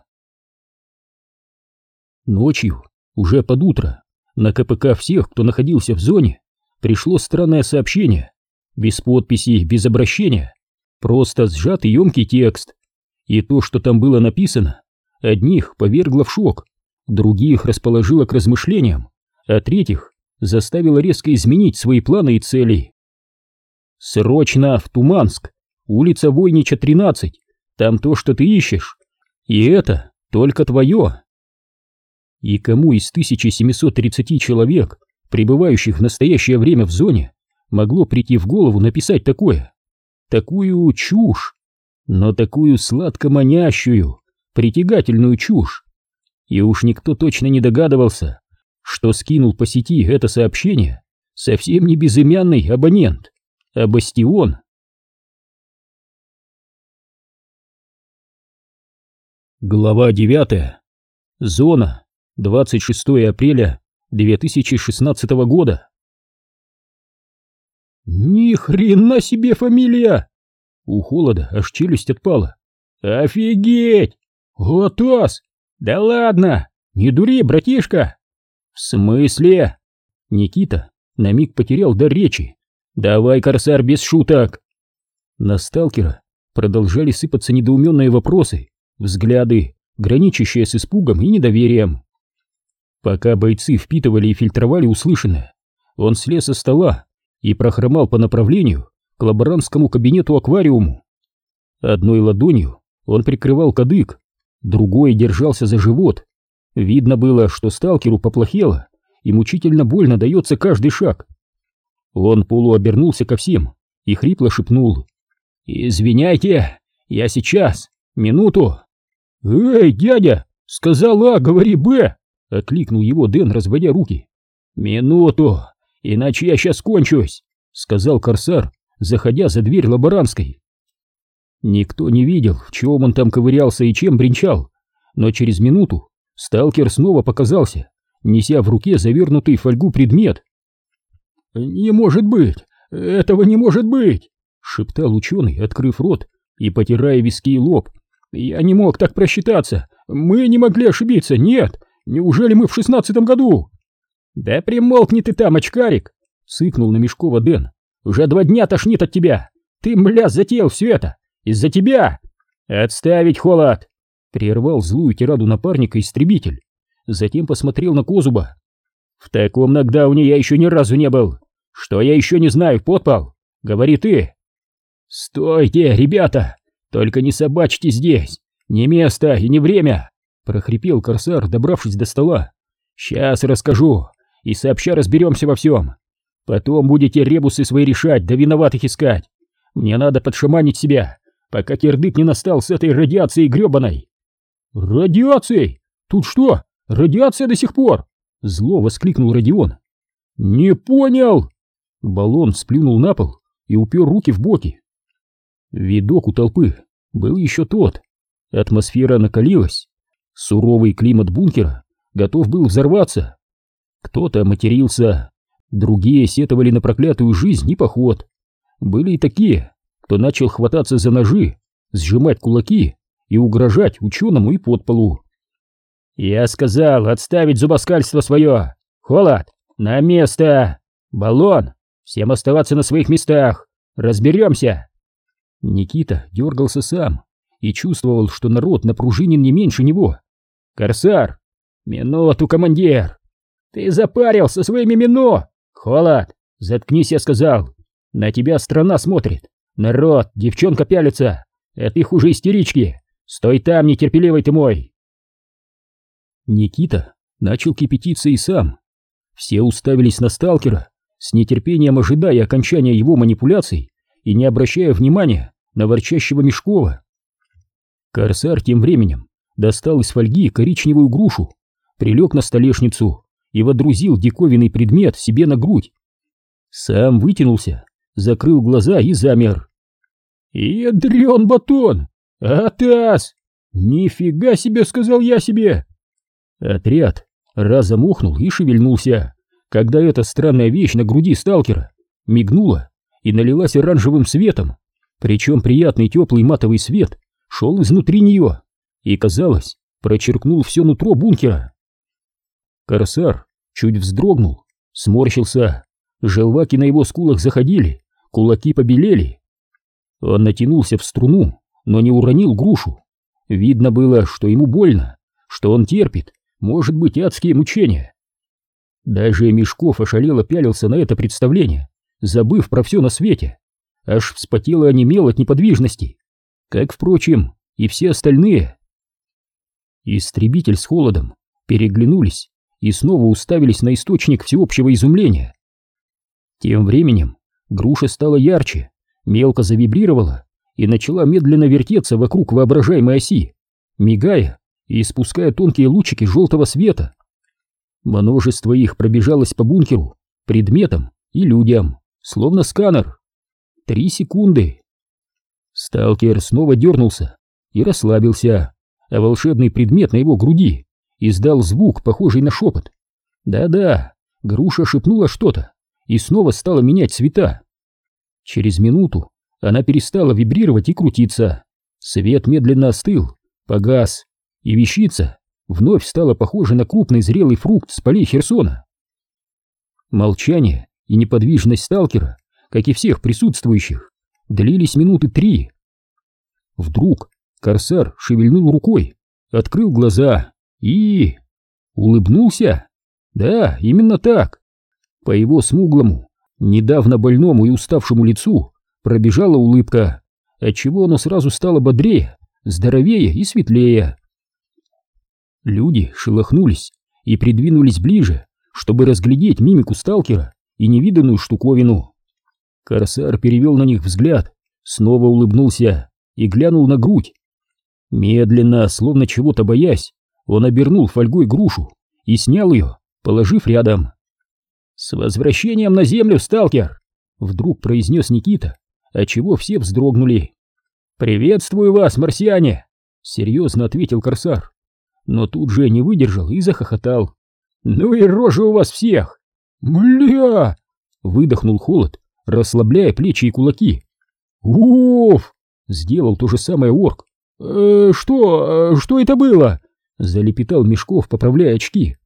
Ночью, уже под утро, на ка пэ ка всех, кто находился в зоне, пришло странное сообщение, без подписи, без обращения, просто сжатый емкий текст. И то, что там было написано, одних повергло в шок, других расположило к размышлениям, а третьих заставило резко изменить свои планы и цели. «Срочно в Туманск, улица Войнича, тринадцать, там то, что ты ищешь, и это только твое». И кому из тысячи семисот тридцати человек, пребывающих в настоящее время в зоне, могло прийти в голову написать такое? Такую чушь? но такую сладко-манящую, притягательную чушь. И уж никто точно не догадывался, что скинул по сети это сообщение совсем не безымянный абонент, а Бастион. Глава девятая. Зона. двадцать шестое апреля две тысячи шестнадцатого года. Ни хрена себе фамилия! У Холода аж челюсть отпала. Офигеть! Атас! Да ладно! Не дури, братишка! В смысле? Никита на миг потерял дар речи. Давай, Корсар, без шуток! На сталкера продолжали сыпаться недоуменные вопросы, взгляды, граничащие с испугом и недоверием. Пока бойцы впитывали и фильтровали услышанное, он слез со стола и прохромал по направлению к лаборантскому кабинету-аквариуму. Одной ладонью он прикрывал кадык, другой держался за живот. Видно было, что сталкеру поплохело и мучительно больно дается каждый шаг. Он полуобернулся ко всем и хрипло шепнул: «Извиняйте, я сейчас, минуту!» «Эй, дядя, сказал А, говори Б!» — окликнул его Дэн, разводя руки. «Минуту, иначе я сейчас кончусь!» — сказал Корсар, заходя за дверь лаборантской. Никто не видел, в чем он там ковырялся и чем бренчал, но через минуту сталкер снова показался, неся в руке завернутый в фольгу предмет. «Не может быть! Этого не может быть!» — шептал ученый, открыв рот и потирая виски и лоб. «Я не мог так просчитаться! Мы не могли ошибиться! Нет! Неужели мы в шестнадцатом году?» «Да примолкни ты там, очкарик!» — сыкнул на Мешкова Дэн. «Уже два дня тошнит от тебя! Ты, мля, затеял все это! Из-за тебя!» «Отставить, Холод!» — прервал злую тираду напарника истребитель. Затем посмотрел на Козуба. «В таком нокдауне я еще ни разу не был! Что я еще не знаю, подпал? Говори ты!» «Стойте, ребята! Только не собачьте здесь! Не место и не время!» — прохрипел Корсар, добравшись до стола. «Сейчас расскажу, и сообща разберемся во всем. Потом будете ребусы свои решать, да виноватых искать. Мне надо подшаманить себя, пока кирдык не настал с этой радиацией гребаной». «Радиацией? Тут что, радиация до сих пор?» — зло воскликнул Родион. «Не понял!» Баллон сплюнул на пол и упер руки в боки. Видок у толпы был еще тот. Атмосфера накалилась. Суровый климат бункера готов был взорваться. Кто-то матерился, другие сетовали на проклятую жизнь и поход. Были и такие, кто начал хвататься за ножи, сжимать кулаки и угрожать ученому и подполу. «Я сказал отставить зубоскальство свое! Холод, на место! Баллон, всем оставаться на своих местах! Разберемся!» Никита дергался сам и чувствовал, что народ напружинен не меньше него. «Корсар! Минуту, командир! Ты запарился своими мино! Холод, заткнись, я сказал! На тебя страна смотрит! Народ, девчонка пялится! Это их уже истерички! Стой там, нетерпеливый ты мой!» Никита начал кипятиться и сам. Все уставились на сталкера, с нетерпением ожидая окончания его манипуляций и не обращая внимания на ворчащего Мешкова. Корсар тем временем достал из фольги коричневую грушу, прилег на столешницу и водрузил диковинный предмет себе на грудь. Сам вытянулся, закрыл глаза и замер. «Ядрен батон! Атас! Нифига себе, сказал я себе!» Отряд разом охнул и шевельнулся, когда эта странная вещь на груди сталкера мигнула и налилась оранжевым светом, причем приятный теплый матовый свет шел изнутри нее и, казалось, прочеркнул все нутро бункера. Корсар чуть вздрогнул, сморщился, желваки на его скулах заходили, кулаки побелели. Он натянулся в струну, но не уронил грушу. Видно было, что ему больно, что он терпит, может быть, адские мучения. Даже Мешков ошалело пялился на это представление, забыв про все на свете. Аж вспотел и онемел от неподвижности, как, впрочем, и все остальные. Истребитель с Холодом переглянулись и снова уставились на источник всеобщего изумления. Тем временем груша стала ярче, мелко завибрировала и начала медленно вертеться вокруг воображаемой оси, мигая и испуская тонкие лучики желтого света. Множество их пробежалось по бункеру, предметам и людям, словно сканер. Три секунды. Сталкер снова дернулся и расслабился, а волшебный предмет на его груди издал звук, похожий на шепот. Да-да, груша шепнула что-то и снова стала менять цвета. Через минуту она перестала вибрировать и крутиться. Свет медленно остыл, погас, и вещица вновь стала похожа на крупный зрелый фрукт с полей Херсона. Молчание и неподвижность сталкера, как и всех присутствующих, длились минуты три. Вдруг корсар шевельнул рукой, открыл глаза и... улыбнулся. Да, именно так. По его смуглому, недавно больному и уставшему лицу пробежала улыбка, отчего оно сразу стало бодрее, здоровее и светлее. Люди шелохнулись и придвинулись ближе, чтобы разглядеть мимику сталкера и невиданную штуковину. Корсар перевел на них взгляд, снова улыбнулся и глянул на грудь. Медленно, словно чего-то боясь, он обернул фольгой грушу и снял ее, положив рядом. «С возвращением на землю, сталкер!» — вдруг произнес Никита, отчего все вздрогнули. «Приветствую вас, марсиане!» — серьезно ответил корсар, но тут же не выдержал и захохотал. «Ну и рожи у вас всех!» «Мля!» — выдохнул Холод, расслабляя плечи и кулаки. «Уф!» — сделал то же самое орк. «Э, что? Что это было?» — залепетал Мешков, поправляя очки.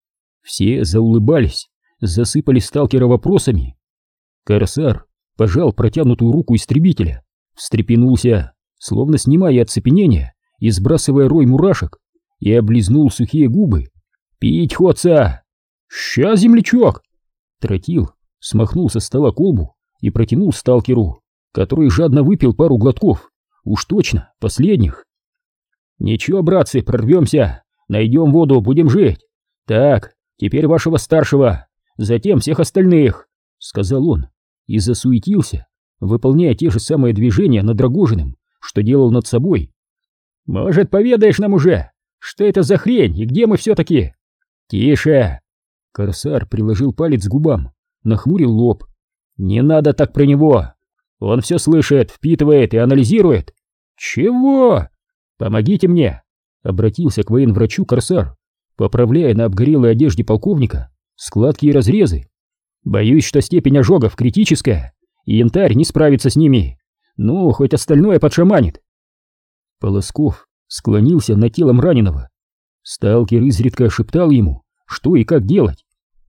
Все заулыбались, засыпали сталкера вопросами. Корсар пожал протянутую руку истребителя, встрепенулся, словно снимая оцепенение и сбрасывая рой мурашек, и облизнул сухие губы. «Пить ходца!» «Ща, землячок!» Тротил смахнул со стола колбу и протянул сталкеру, который жадно выпил пару глотков, уж точно, последних. «Ничего, братцы, прорвемся, найдем воду, будем жить. Так, теперь вашего старшего, затем всех остальных», — сказал он и засуетился, выполняя те же самые движения над Рогожиным, что делал над собой. «Может, поведаешь нам уже, что это за хрень и где мы все-таки?» «Тише!» Корсар приложил палец к губам, нахмурил лоб. «Не надо так про него! Он все слышит, впитывает и анализирует!» «Чего?» «Помогите мне!» — обратился к военврачу корсар, поправляя на обгорелой одежде полковника складки и разрезы. «Боюсь, что степень ожогов критическая, и янтарь не справится с ними. Ну, хоть остальное подшаманит!» Полосков склонился над телом раненого. Сталкер изредка шептал ему, что и как делать.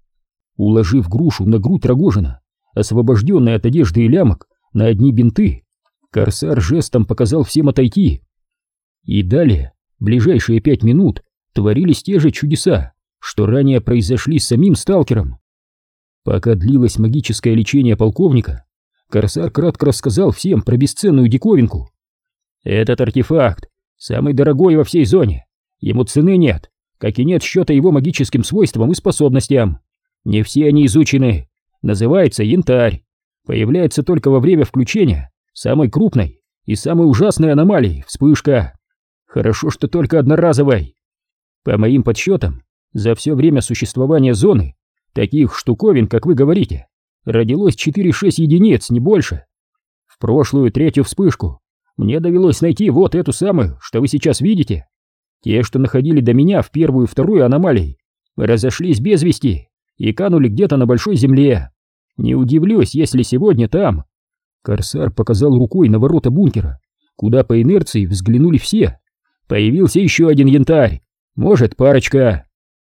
Уложив грушу на грудь Рогожина, освобожденной от одежды и лямок, на одни бинты, корсар жестом показал всем отойти. И далее, ближайшие пять минут, творились те же чудеса, что ранее произошли с самим сталкером. Пока длилось магическое лечение полковника, корсар кратко рассказал всем про бесценную диковинку. «Этот артефакт самый дорогой во всей зоне, ему цены нет, как и нет счета его магическим свойствам и способностям. Не все они изучены, называется янтарь, появляется только во время включения самой крупной и самой ужасной аномалии — вспышка. Хорошо, что только одноразовой. По моим подсчетам, за все время существования зоны таких штуковин, как вы говорите, родилось четыре-шесть единиц, не больше. В прошлую третью вспышку мне довелось найти вот эту самую, что вы сейчас видите. Те, что находили до меня в первую и вторую аномалии, разошлись без вести и канули где-то на большой земле. Не удивлюсь, если сегодня там...» Корсар показал рукой на ворота бункера, куда по инерции взглянули все. «Появился еще один янтарь, может, парочка».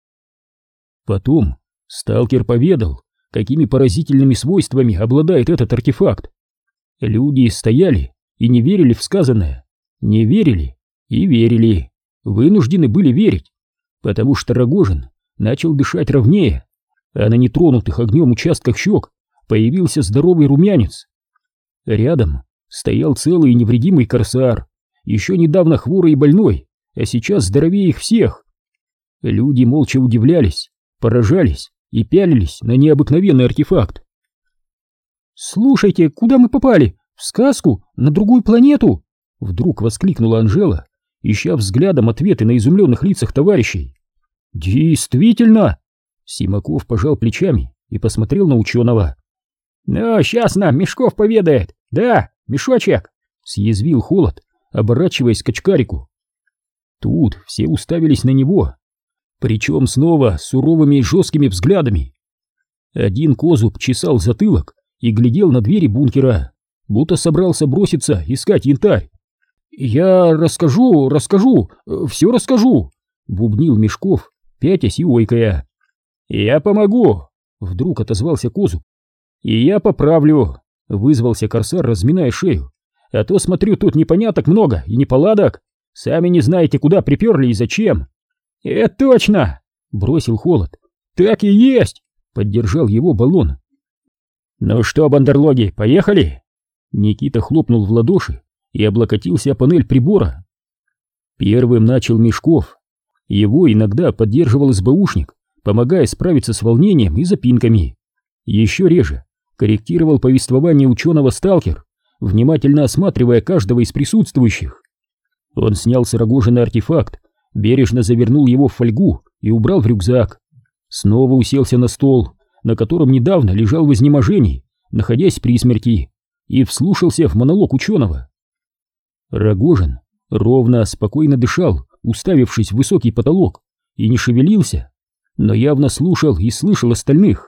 Потом сталкер поведал, какими поразительными свойствами обладает этот артефакт. Люди стояли и не верили в сказанное, не верили и верили, вынуждены были верить, потому что Рогожин начал дышать ровнее, а на нетронутых огнем участках щек появился здоровый румянец. Рядом стоял целый и невредимый корсар, еще недавно хворый и больной, а сейчас здоровее их всех. Люди молча удивлялись, поражались и пялились на необыкновенный артефакт. «Слушайте, куда мы попали? В сказку? На другую планету?» Вдруг воскликнула Анжела, ища взглядом ответы на изумленных лицах товарищей. «Действительно!» Симаков пожал плечами и посмотрел на ученого. «Ну, сейчас нам Мешков поведает. Да, Мешочек!» Съязвил Холод, оборачиваясь к очкарику. Тут все уставились на него, причем снова с суровыми и жесткими взглядами. Один Козуб чесал затылок и глядел на двери бункера, будто собрался броситься искать янтарь. «Я расскажу, расскажу, все расскажу!» — бубнил Мешков, пятясь и ойкая. «Я помогу!» — вдруг отозвался Козуб. «И я поправлю!» — вызвался Корсар, разминая шею. «А то, смотрю, тут непоняток много и неполадок. Сами не знаете, куда приперли и зачем». «Это точно!» — бросил Холод. «Так и есть!» — поддержал его Баллон. «Ну что, бандерлоги, поехали?» Никита хлопнул в ладоши и облокотился о панель прибора. Первым начал Мешков. Его иногда поддерживал СБУшник, помогая справиться с волнением и запинками. Еще реже корректировал повествование ученого сталкер, внимательно осматривая каждого из присутствующих. Он снял с Рогожина артефакт, бережно завернул его в фольгу и убрал в рюкзак. Снова уселся на стол, на котором недавно лежал в изнеможении, находясь при смерти, и вслушался в монолог ученого. Рогожин ровно, спокойно дышал, уставившись в высокий потолок, и не шевелился, но явно слушал и слышал остальных.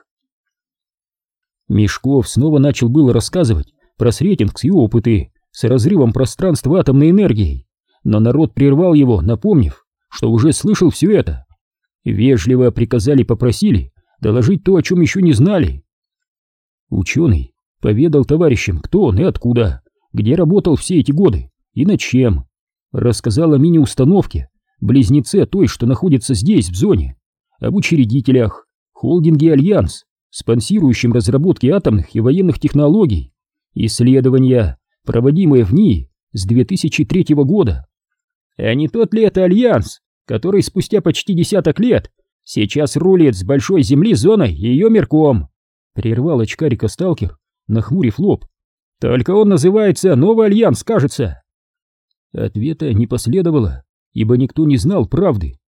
Мешков снова начал было рассказывать про Сретенск и опыты с разрывом пространства атомной энергией, но народ прервал его, напомнив, что уже слышал все это. Вежливо приказали-попросили доложить то, о чем еще не знали. Ученый поведал товарищам, кто он и откуда, где работал все эти годы и над чем. Рассказал о мини-установке, близнеце той, что находится здесь, в зоне, об учредителях, холдинге «Альянс», спонсирующем разработки атомных и военных технологий, исследования, проводимые в НИИ с две тысячи третьего года. А не тот ли это Альянс, который спустя почти десяток лет сейчас рулит с большой земли зоной и ее мирком? Прервал очкарика сталкер, нахмурив лоб. Только он называется Новый Альянс, кажется. Ответа не последовало, ибо никто не знал правды.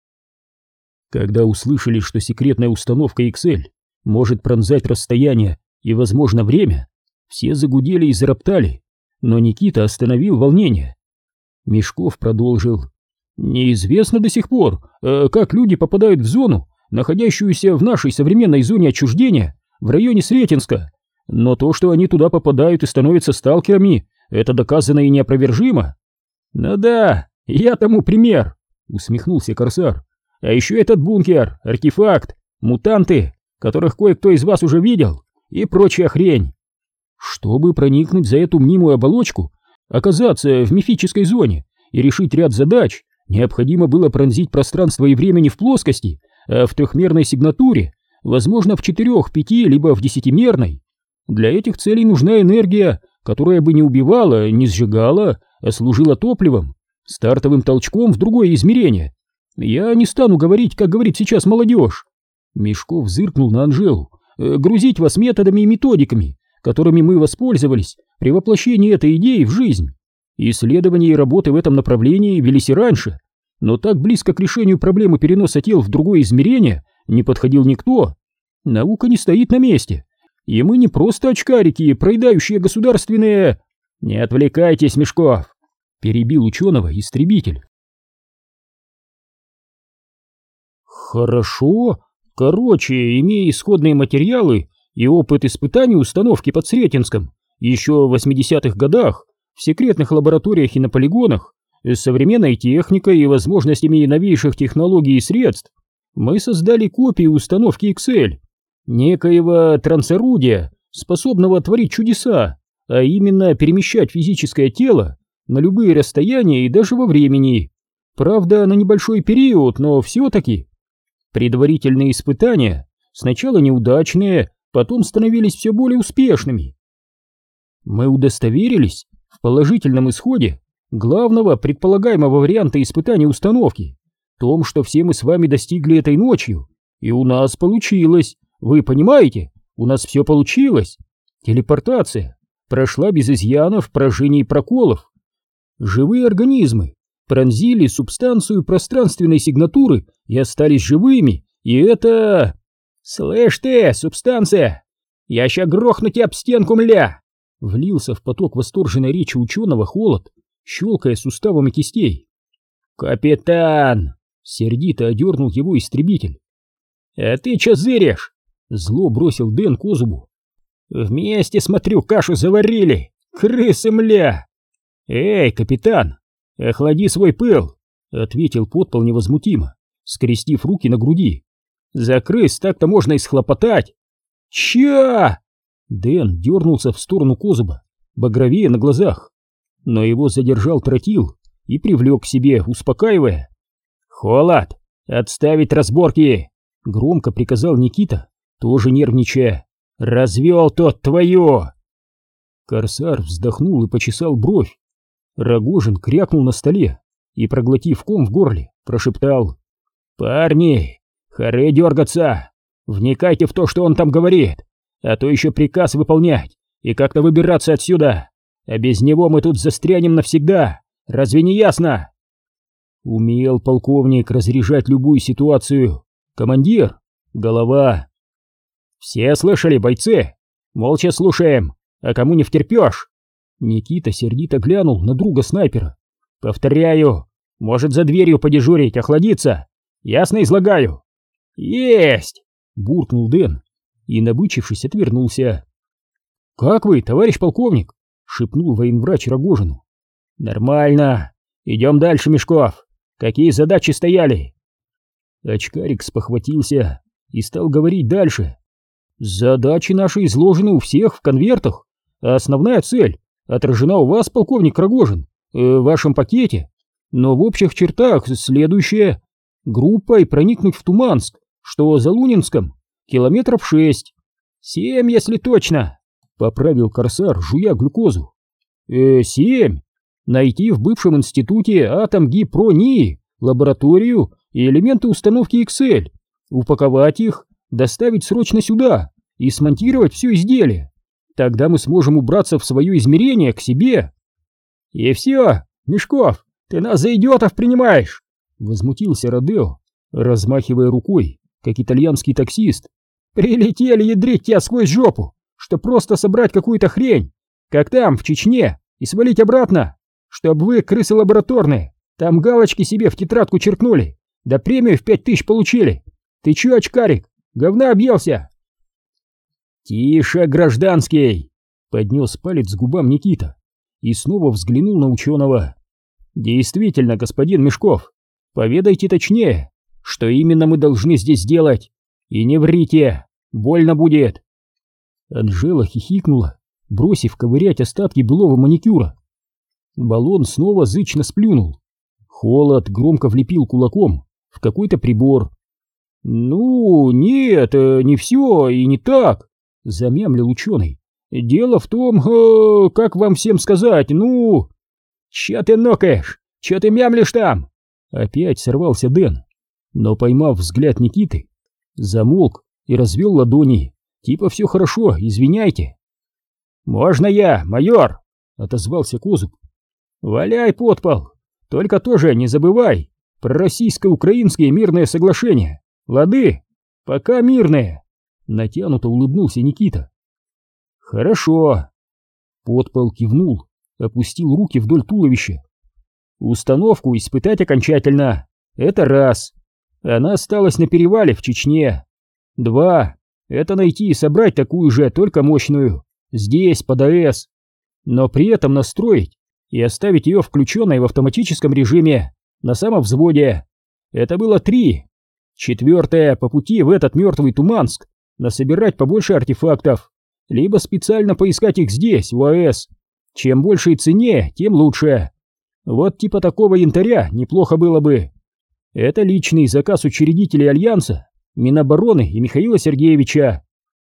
Когда услышали, что секретная установка икс эль может пронзать расстояние и, возможно, время, все загудели и зароптали, но Никита остановил волнение. Мешков продолжил. «Неизвестно до сих пор, э, как люди попадают в зону, находящуюся в нашей современной зоне отчуждения в районе Сретенска, но то, что они туда попадают и становятся сталкерами, это доказано и неопровержимо». «Ну да, я тому пример», — усмехнулся Корсар. «А еще этот бункер, артефакт, мутанты, которых кое-кто из вас уже видел, и прочая хрень». Чтобы проникнуть за эту мнимую оболочку, оказаться в мифической зоне и решить ряд задач, необходимо было пронзить пространство и время не в плоскости, а в трехмерной сигнатуре, возможно, в четырех, пяти, либо в десятимерной. Для этих целей нужна энергия, которая бы не убивала, не сжигала, а служила топливом, стартовым толчком в другое измерение. Я не стану говорить, как говорит сейчас молодежь. Мешков зыркнул на Анжелу. Грузить вас методами и методиками, которыми мы воспользовались при воплощении этой идеи в жизнь. Исследования и работы в этом направлении велись и раньше, но так близко к решению проблемы переноса тел в другое измерение не подходил никто. Наука не стоит на месте, и мы не просто очкарики, проедающие государственные... «Не отвлекайтесь, Мешков!» — перебил ученого истребитель. «Хорошо. Короче, имея исходные материалы и опыт испытаний установки под Сретенском еще в восьмидесятых годах в секретных лабораториях и на полигонах, с современной техникой и возможностями новейших технологий и средств, мы создали копии установки икс эль, некоего трансорудия, способного творить чудеса, а именно перемещать физическое тело на любые расстояния и даже во времени. Правда, на небольшой период, но все-таки. Предварительные испытания, сначала неудачные, потом становились все более успешными. Мы удостоверились в положительном исходе главного предполагаемого варианта испытания установки, том, что все мы с вами достигли этой ночью, и у нас получилось, вы понимаете, у нас все получилось. Телепортация, прошла без изъянов, поражений и проколов. Живые организмы пронзили субстанцию пространственной сигнатуры и остались живыми, и это... «Слышь ты, субстанция! Я ща грохну тебя об стенку, мля!» Влился в поток восторженной речи ученого Холод, щелкая суставами кистей. «Капитан!» — сердито одернул его истребитель. «А ты чё зыришь?» — зло бросил Дэн Козубу. «Вместе, смотрю, кашу заварили! Крысы, мля!» «Эй, капитан, охлади свой пыл!» — ответил подпол невозмутимо, скрестив руки на груди. «За крыс так-то можно и схлопотать!» «Ча!» Дэн дернулся в сторону Козуба, багровее на глазах, но его задержал тротил и привлек к себе, успокаивая. «Холод! Отставить разборки!» — громко приказал Никита, тоже нервничая. «Развел тот твое!» Корсар вздохнул и почесал бровь. Рогожин крякнул на столе и, проглотив ком в горле, прошептал: «Парни, харе дергаться! Вникайте в то, что он там говорит, а то еще приказ выполнять и как-то выбираться отсюда, а без него мы тут застрянем навсегда, разве не ясно?» Умел полковник разряжать любую ситуацию. Командир, голова. «Все слышали, бойцы? Молча слушаем, а кому не втерпешь?» Никита сердито глянул на друга снайпера. «Повторяю, может за дверью подежурить, охладиться? Ясно излагаю?» «Есть!» — буркнул Дэн и, набычившись, отвернулся. «Как вы, товарищ полковник?» — шепнул военврач Рогожину. «Нормально. Идем дальше, Мешков. Какие задачи стояли?» Очкарик спохватился и стал говорить дальше. «Задачи наши изложены у всех в конвертах, а основная цель отражена у вас, полковник Рогожин, э, в вашем пакете. Но в общих чертах следующее: группой проникнуть в Туманск, что за Лунинском, километров шесть. Семь, если точно», — поправил Корсар, жуя глюкозу. «Э, семь. Найти в бывшем институте Атомгипро-НИИ лабораторию и элементы установки икс эль, упаковать их, доставить срочно сюда и смонтировать все изделие. Тогда мы сможем убраться в свое измерение к себе». «И все, Мешков, ты нас за идиотов принимаешь!» — возмутился Родео, размахивая рукой, как итальянский таксист. «Прилетели ядрить тебя сквозь жопу, что просто собрать какую-то хрень, как там, в Чечне, и свалить обратно, чтоб вы, крысы лабораторные, там галочки себе в тетрадку черкнули, да премию в пять тысяч получили. Ты че, очкарик, говна объелся?» «Тише, гражданский!» — поднес палец к губам Никита и снова взглянул на ученого. «Действительно, господин Мешков, поведайте точнее, что именно мы должны здесь делать, и не врите, больно будет!» Анжела хихикнула, бросив ковырять остатки былого маникюра. Баллон снова зычно сплюнул. Холод громко влепил кулаком в какой-то прибор. «Ну, нет, не все и не так», — замямлил ученый. «Дело в том, э, как вам всем сказать, ну...» «Че ты нокаешь? Че ты мямлишь там?» Опять сорвался Дэн, но, поймав взгляд Никиты, замолк и развел ладони, типа «все хорошо, извиняйте». «Можно я, майор?» — отозвался Козуб. «Валяй, подпол, только тоже не забывай про российско-украинские мирные соглашения, лады? Пока мирные!» Натянуто улыбнулся Никита. «Хорошо». Подпол кивнул, опустил руки вдоль туловища. «Установку испытать окончательно. Это раз. Она осталась на перевале в Чечне. Два. Это найти и собрать такую же, только мощную, здесь, под АЭС. Но при этом настроить и оставить ее включенной в автоматическом режиме на самом взводе. Это было три. Четвертое, по пути в этот мертвый Туманск насобирать побольше артефактов, либо специально поискать их здесь, в АЭС. Чем больше и цене, тем лучше. Вот типа такого янтаря неплохо было бы. Это личный заказ учредителей Альянса, Минобороны и Михаила Сергеевича».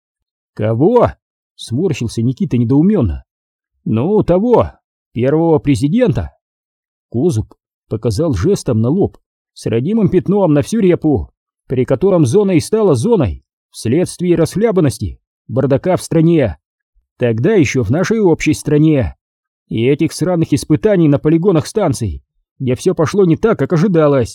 «Кого?» — сморщился Никита недоуменно. «Ну, того, первого президента». Козуб показал жестом на лоб с родимым пятном на всю репу, при котором зона и стала зоной вследствие расхлябанности, бардака в стране. Тогда еще в нашей общей стране. И этих сраных испытаний на полигонах станций, где все пошло не так, как ожидалось.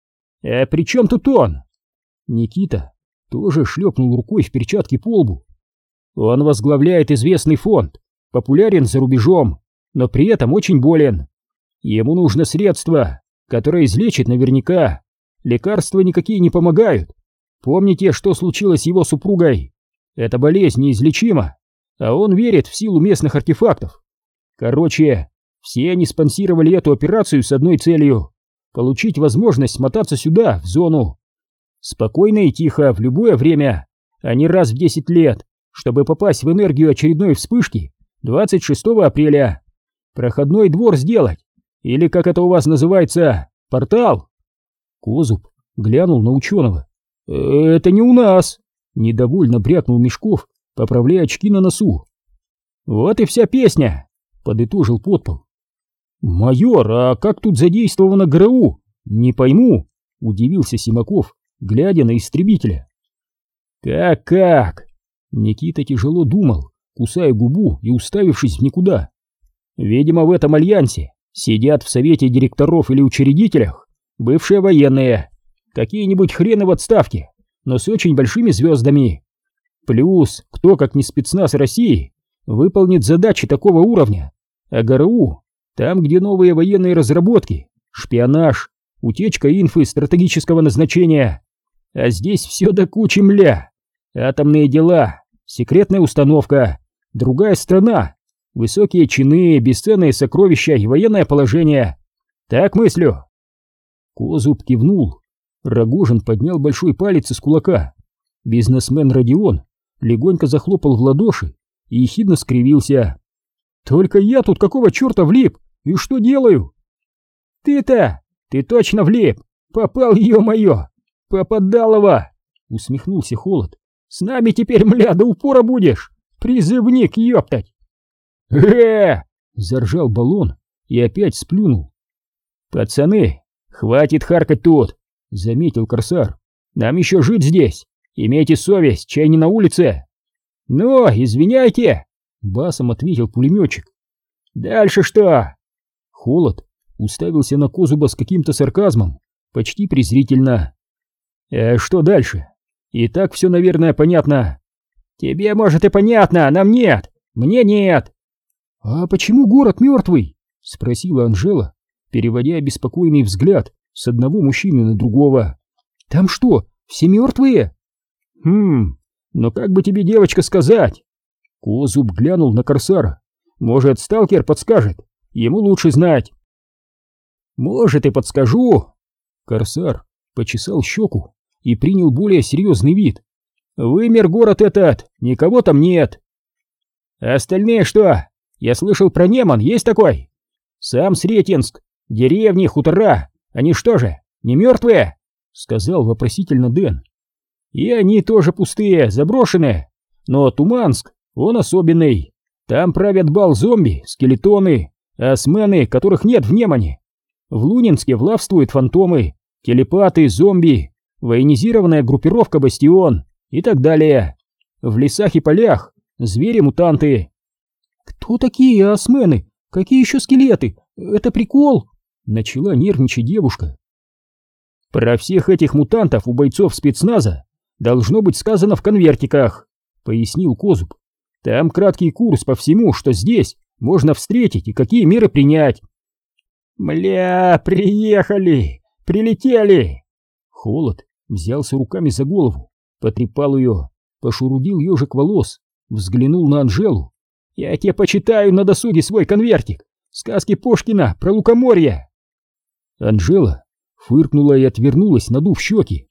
А при чем тут он? Никита тоже шлепнул рукой в перчатке по лбу. Он возглавляет известный фонд, популярен за рубежом, но при этом очень болен. Ему нужно средство, которое излечит наверняка. Лекарства никакие не помогают. Помните, что случилось с его супругой? Эта болезнь неизлечима, а он верит в силу местных артефактов. Короче, все они спонсировали эту операцию с одной целью — получить возможность смотаться сюда, в зону. Спокойно и тихо, в любое время, а не раз в десять лет, чтобы попасть в энергию очередной вспышки двадцать шестого апреля. Проходной двор сделать, или, как это у вас называется, портал. Козуб глянул на ученого. «Это не у нас!» — недовольно брякнул Мешков, поправляя очки на носу. «Вот и вся песня!» — подытожил подпол. «Майор, а как тут задействовано ГРУ? Не пойму!» — удивился Симаков, глядя на истребителя. «Как-как?» — Никита тяжело думал, кусая губу и уставившись в никуда. «Видимо, в этом альянсе сидят в совете директоров или учредителях бывшие военные, какие-нибудь хрены в отставке, но с очень большими звездами. Плюс, кто, как не спецназ России, выполнит задачи такого уровня, а ГРУ, там, где новые военные разработки, шпионаж, утечка инфы стратегического назначения, а здесь все до кучи мля, атомные дела, секретная установка, другая страна, высокие чины, бесценные сокровища и военное положение. Так мыслю?» Козуб кивнул. Рогожин поднял большой палец из кулака. Бизнесмен Родион легонько захлопал в ладоши и ехидно скривился. «Только я тут какого черта влип? И что делаю?» «Ты-то, ты точно влип! Попал, ё-моё! Попадалово!» — усмехнулся Холод. «С нами теперь, мля, до упора будешь! Призывник, ёптать!» «Э-э-э!» — заржал Баллон и опять сплюнул. «Пацаны, хватит харкать тут!» — заметил Корсар. «Нам еще жить здесь! Имейте совесть, чай не на улице!» «Ну, извиняйте!» — басом ответил пулеметчик. «Дальше что?» Холод уставился на Козуба с каким-то сарказмом, почти презрительно. «А что дальше? И так все, наверное, понятно». «Тебе, может, и понятно, а нам нет! Мне нет!» «А почему город мертвый?» — спросила Анжела, переводя беспокойный взгляд с одного мужчины на другого. «Там что, все мертвые?» «Хм, но как бы тебе, девочка, сказать?» Козуб глянул на Корсара. «Может, сталкер подскажет? Ему лучше знать». «Может, и подскажу». Корсар почесал щеку и принял более серьезный вид. «Вымер город этот, никого там нет». «А остальные что? Я слышал про Неман, есть такой? Сам Сретенск, деревни, хутора, они что же, не мертвые?» — сказал вопросительно Дэн. «И они тоже пустые, заброшенные, но Туманск, он особенный. Там правят бал зомби, скелетоны, осмены, которых нет в Немане. В Лунинске властвуют фантомы, телепаты, зомби, военизированная группировка «Бастион» и так далее. В лесах и полях звери-мутанты». «Кто такие осмены? Какие еще скелеты? Это прикол?» — начала нервничать девушка. «Про всех этих мутантов у бойцов спецназа должно быть сказано в конвертиках», — пояснил Козуб. «Там краткий курс по всему, что здесь можно встретить и какие меры принять». «Мля, приехали! Прилетели!» Холод взялся руками за голову, потрепал ее, пошурудил ежик волос, взглянул на Анжелу. «Я тебе почитаю на досуге свой конвертик. Сказки Пушкина про лукоморье». Анжела фыркнула и отвернулась, надув щеки.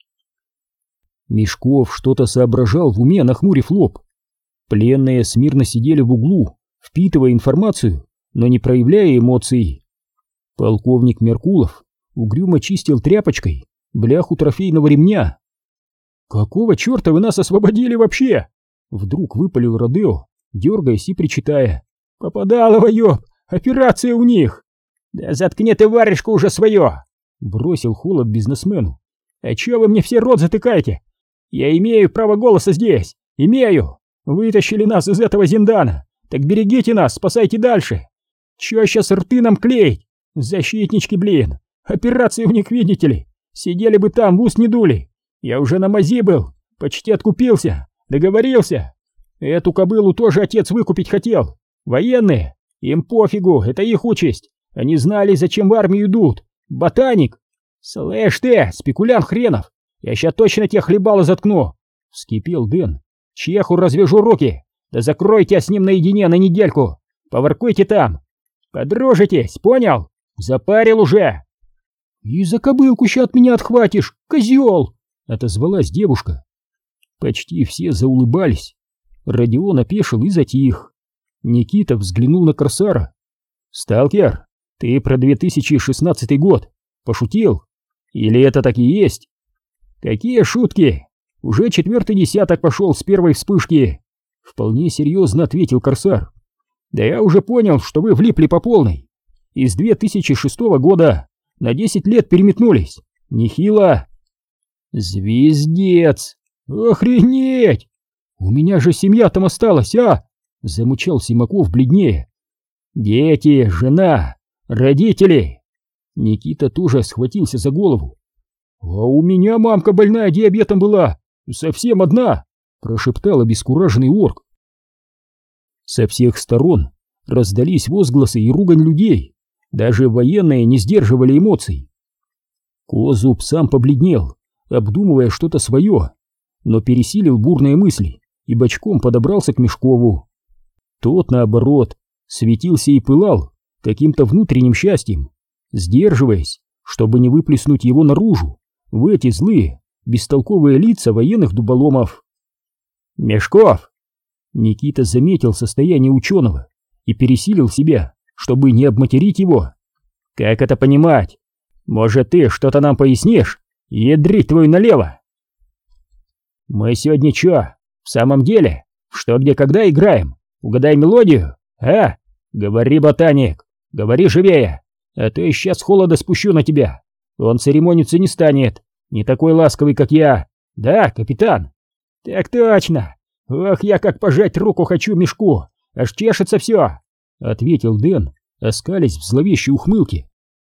Мешков что-то соображал в уме, нахмурив лоб. Пленные смирно сидели в углу, впитывая информацию, но не проявляя эмоций. Полковник Меркулов угрюмо чистил тряпочкой бляху трофейного ремня. «Какого черта вы нас освободили вообще?» Вдруг выпалил Родео, дергаясь и причитая. «Попадалово, ёб! Операция у них!» «Да заткни ты, варежку, уже свое!» Бросил Холод бизнесмену. «А чё вы мне все рот затыкаете? Я имею право голоса здесь! Имею! Вытащили нас из этого зиндана! Так берегите нас, спасайте дальше. Чё сейчас рты нам клеить? Защитнички, блин. Операции у них, видите ли. Сидели бы там, в ус не дули. Я уже на мази был, почти откупился, договорился. Эту кобылу тоже отец выкупить хотел. Военные, им пофигу, это их участь. Они знали, зачем в армию идут. Ботаник. Слышь ты, спекулянт хренов, я ща точно тех хлебало заткну. Вскипел Дэн. Чеху развяжу руки. Да закройте с ним наедине на недельку. Поворкуйте там. Подружитесь, понял? Запарил уже. И за кобылку ща от меня отхватишь, козел! Отозвалась девушка. Почти все заулыбались. Родион опешил и затих. Никита взглянул на Корсара. «Сталкер, ты про две тысячи шестнадцатый год пошутил? Или это так и есть?» «Какие шутки? Уже четвертый десяток пошел с первой вспышки!» Вполне серьезно ответил Корсар. «Да я уже понял, что вы влипли по полной. Из две тысячи шестого года на десять лет переметнулись. Нехило!» «Звездец! Охренеть! У меня же семья там осталась, а!» Замучал Симаков бледнее. «Дети, жена, родители!» Никита тоже схватился за голову. «А у меня мамка больная диабетом была, совсем одна!» Прошептал обескураженный орк. Со всех сторон раздались возгласы и ругань людей. Даже военные не сдерживали эмоций. Козуб сам побледнел, обдумывая что-то свое, но пересилил бурные мысли и бочком подобрался к Мешкову. Тот, наоборот, светился и пылал каким-то внутренним счастьем, сдерживаясь, чтобы не выплеснуть его наружу в эти злые, бестолковые лица военных дуболомов. «Мешков!» Никита заметил состояние ученого и пересилил себя, чтобы не обматерить его. «Как это понимать? Может, ты что-то нам пояснишь? Ядрить твою налево!» «Мы сегодня чё, в самом деле, что, где, когда играем? Угадай мелодию, а? Говори, ботаник, говори живее, а то я сейчас с холода спущу на тебя. Он церемониться не станет, не такой ласковый, как я. Да, капитан?» «Так точно! Ох, я как пожать руку хочу Мешку, аж чешется все!» — ответил Дэн, оскалясь в зловещей ухмылке.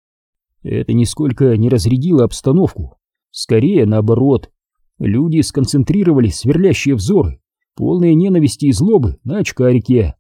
Это нисколько не разрядило обстановку, скорее наоборот. Люди сконцентрировали сверлящие взоры, полные ненависти и злобы, на очкарике.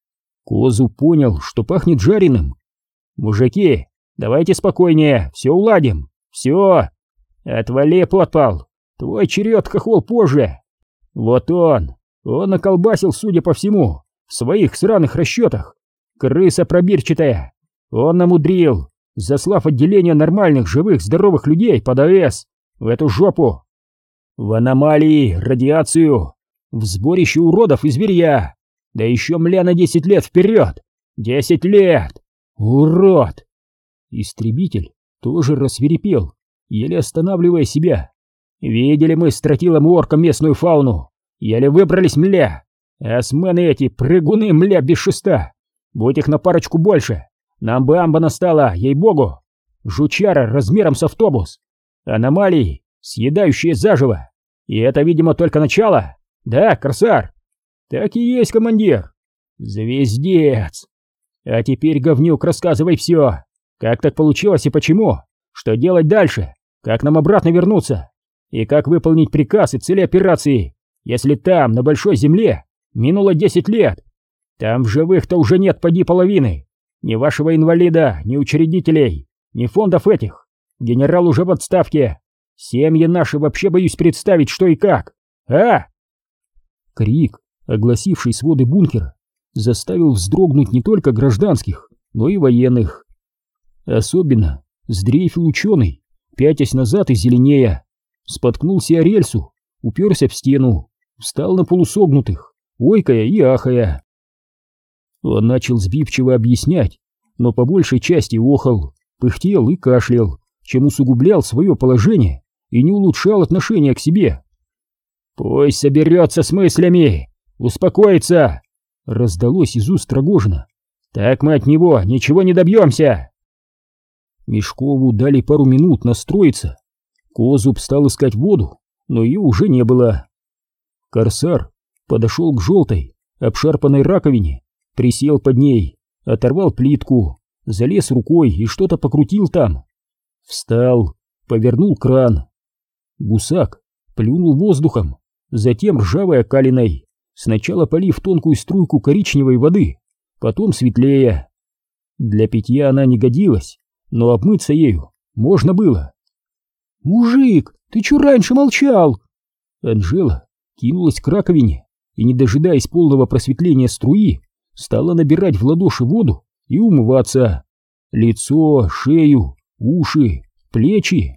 Козуб понял, что пахнет жареным. «Мужики, давайте спокойнее, все уладим, все! Отвали, подпал, твой черед, хохол, позже! Вот он, он наколбасил, судя по всему, в своих сраных расчетах. Крыса пробирчатая, он намудрил, заслав отделение нормальных, живых, здоровых людей под АЭС в эту жопу. В аномалии, радиацию, в сборище уродов и зверья. Да еще, мля, на десять лет вперед. Десять лет! Урод!» Истребитель тоже рассвирепел, еле останавливая себя. «Видели мы с тротилом и орком местную фауну. Еле выбрались, мля. Осмены эти, прыгуны, мля, без шеста. Будь их на парочку больше, нам бы амба настала, ей-богу. Жучара размером с автобус. Аномалии, съедающие заживо. И это, видимо, только начало. Да, Корсар?» «Так и есть, командир». «Звездец! А теперь, говнюк, рассказывай все. Как так получилось и почему? Что делать дальше? Как нам обратно вернуться? И как выполнить приказ и цели операции, если там, на большой земле, минуло десять лет? Там в живых-то уже нет поди половины. Ни вашего инвалида, ни учредителей, ни фондов этих. Генерал уже в отставке. Семьи наши вообще боюсь представить, что и как. А?» Крик, огласивший своды бункера, заставил вздрогнуть не только гражданских, но и военных. Особенно сдрейфил ученый, пятясь назад и зеленея. Споткнулся о рельсу, уперся в стену, встал на полусогнутых, ойкая и ахая. Он начал сбивчиво объяснять, но по большей части охал, пыхтел и кашлял, чем усугублял свое положение и не улучшал отношения к себе. «Пусть соберется с мыслями, успокоится!» — раздалось из уст Рогожина. «Так мы от него ничего не добьемся!» Мешкову дали пару минут настроиться. Козуб стал искать воду, но ее уже не было. Корсар подошел к желтой, обшарпанной раковине, присел под ней, оторвал плитку, залез рукой и что-то покрутил там. Встал, повернул кран. Гусак плюнул воздухом, затем ржавой окалиной, сначала полив тонкую струйку коричневой воды, потом светлее. Для питья она не годилась, но обмыться ею можно было. «Мужик, ты чё раньше молчал?» Анжела кинулась к раковине и, не дожидаясь полного просветления струи, стала набирать в ладоши воду и умываться. Лицо, шею, уши, плечи.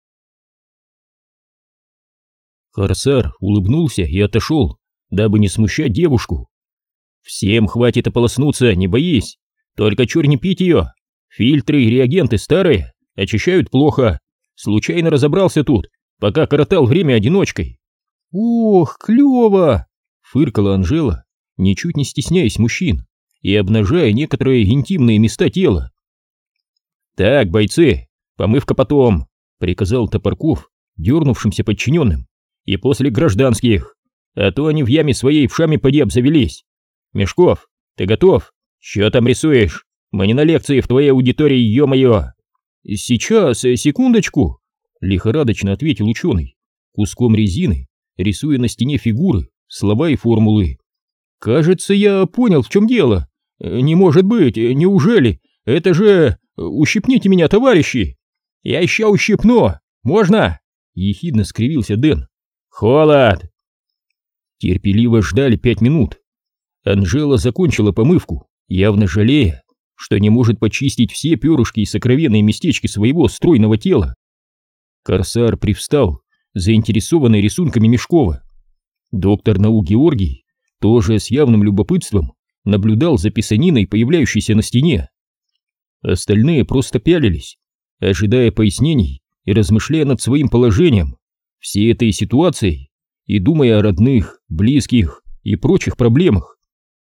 Корсар улыбнулся и отошел, дабы не смущать девушку. «Всем хватит ополоснуться, не боись. Только чур не пить ее. Фильтры и реагенты старые, очищают плохо. Случайно разобрался тут, пока коротал время одиночкой». «Ох, клево!» — фыркала Анжела, ничуть не стесняясь мужчин и обнажая некоторые интимные места тела. «Так, бойцы, помывка потом», — приказал Топорков дернувшимся подчиненным, «и после гражданских, а то они в яме своей вшами поди обзавелись. Мешков, ты готов? Че там рисуешь? Мы не на лекции в твоей аудитории, ё-моё!» «Сейчас, секундочку», — лихорадочно ответил ученый, куском резины рисуя на стене фигуры, слова и формулы. «Кажется, я понял, в чем дело. Не может быть, неужели? Это же... Ущипните меня, товарищи!» «Я еще ущипну! Можно?» — ехидно скривился Дэн. «Холод!» Терпеливо ждали пять минут. Анжела закончила помывку, явно жалея, что не может почистить все перышки и сокровенные местечки своего стройного тела. Корсар привстал, заинтересованный рисунками Мешкова. Доктор наук Георгий тоже с явным любопытством наблюдал за писаниной, появляющейся на стене. Остальные просто пялились, ожидая пояснений и размышляя над своим положением, всей этой ситуацией и думая о родных, близких и прочих проблемах.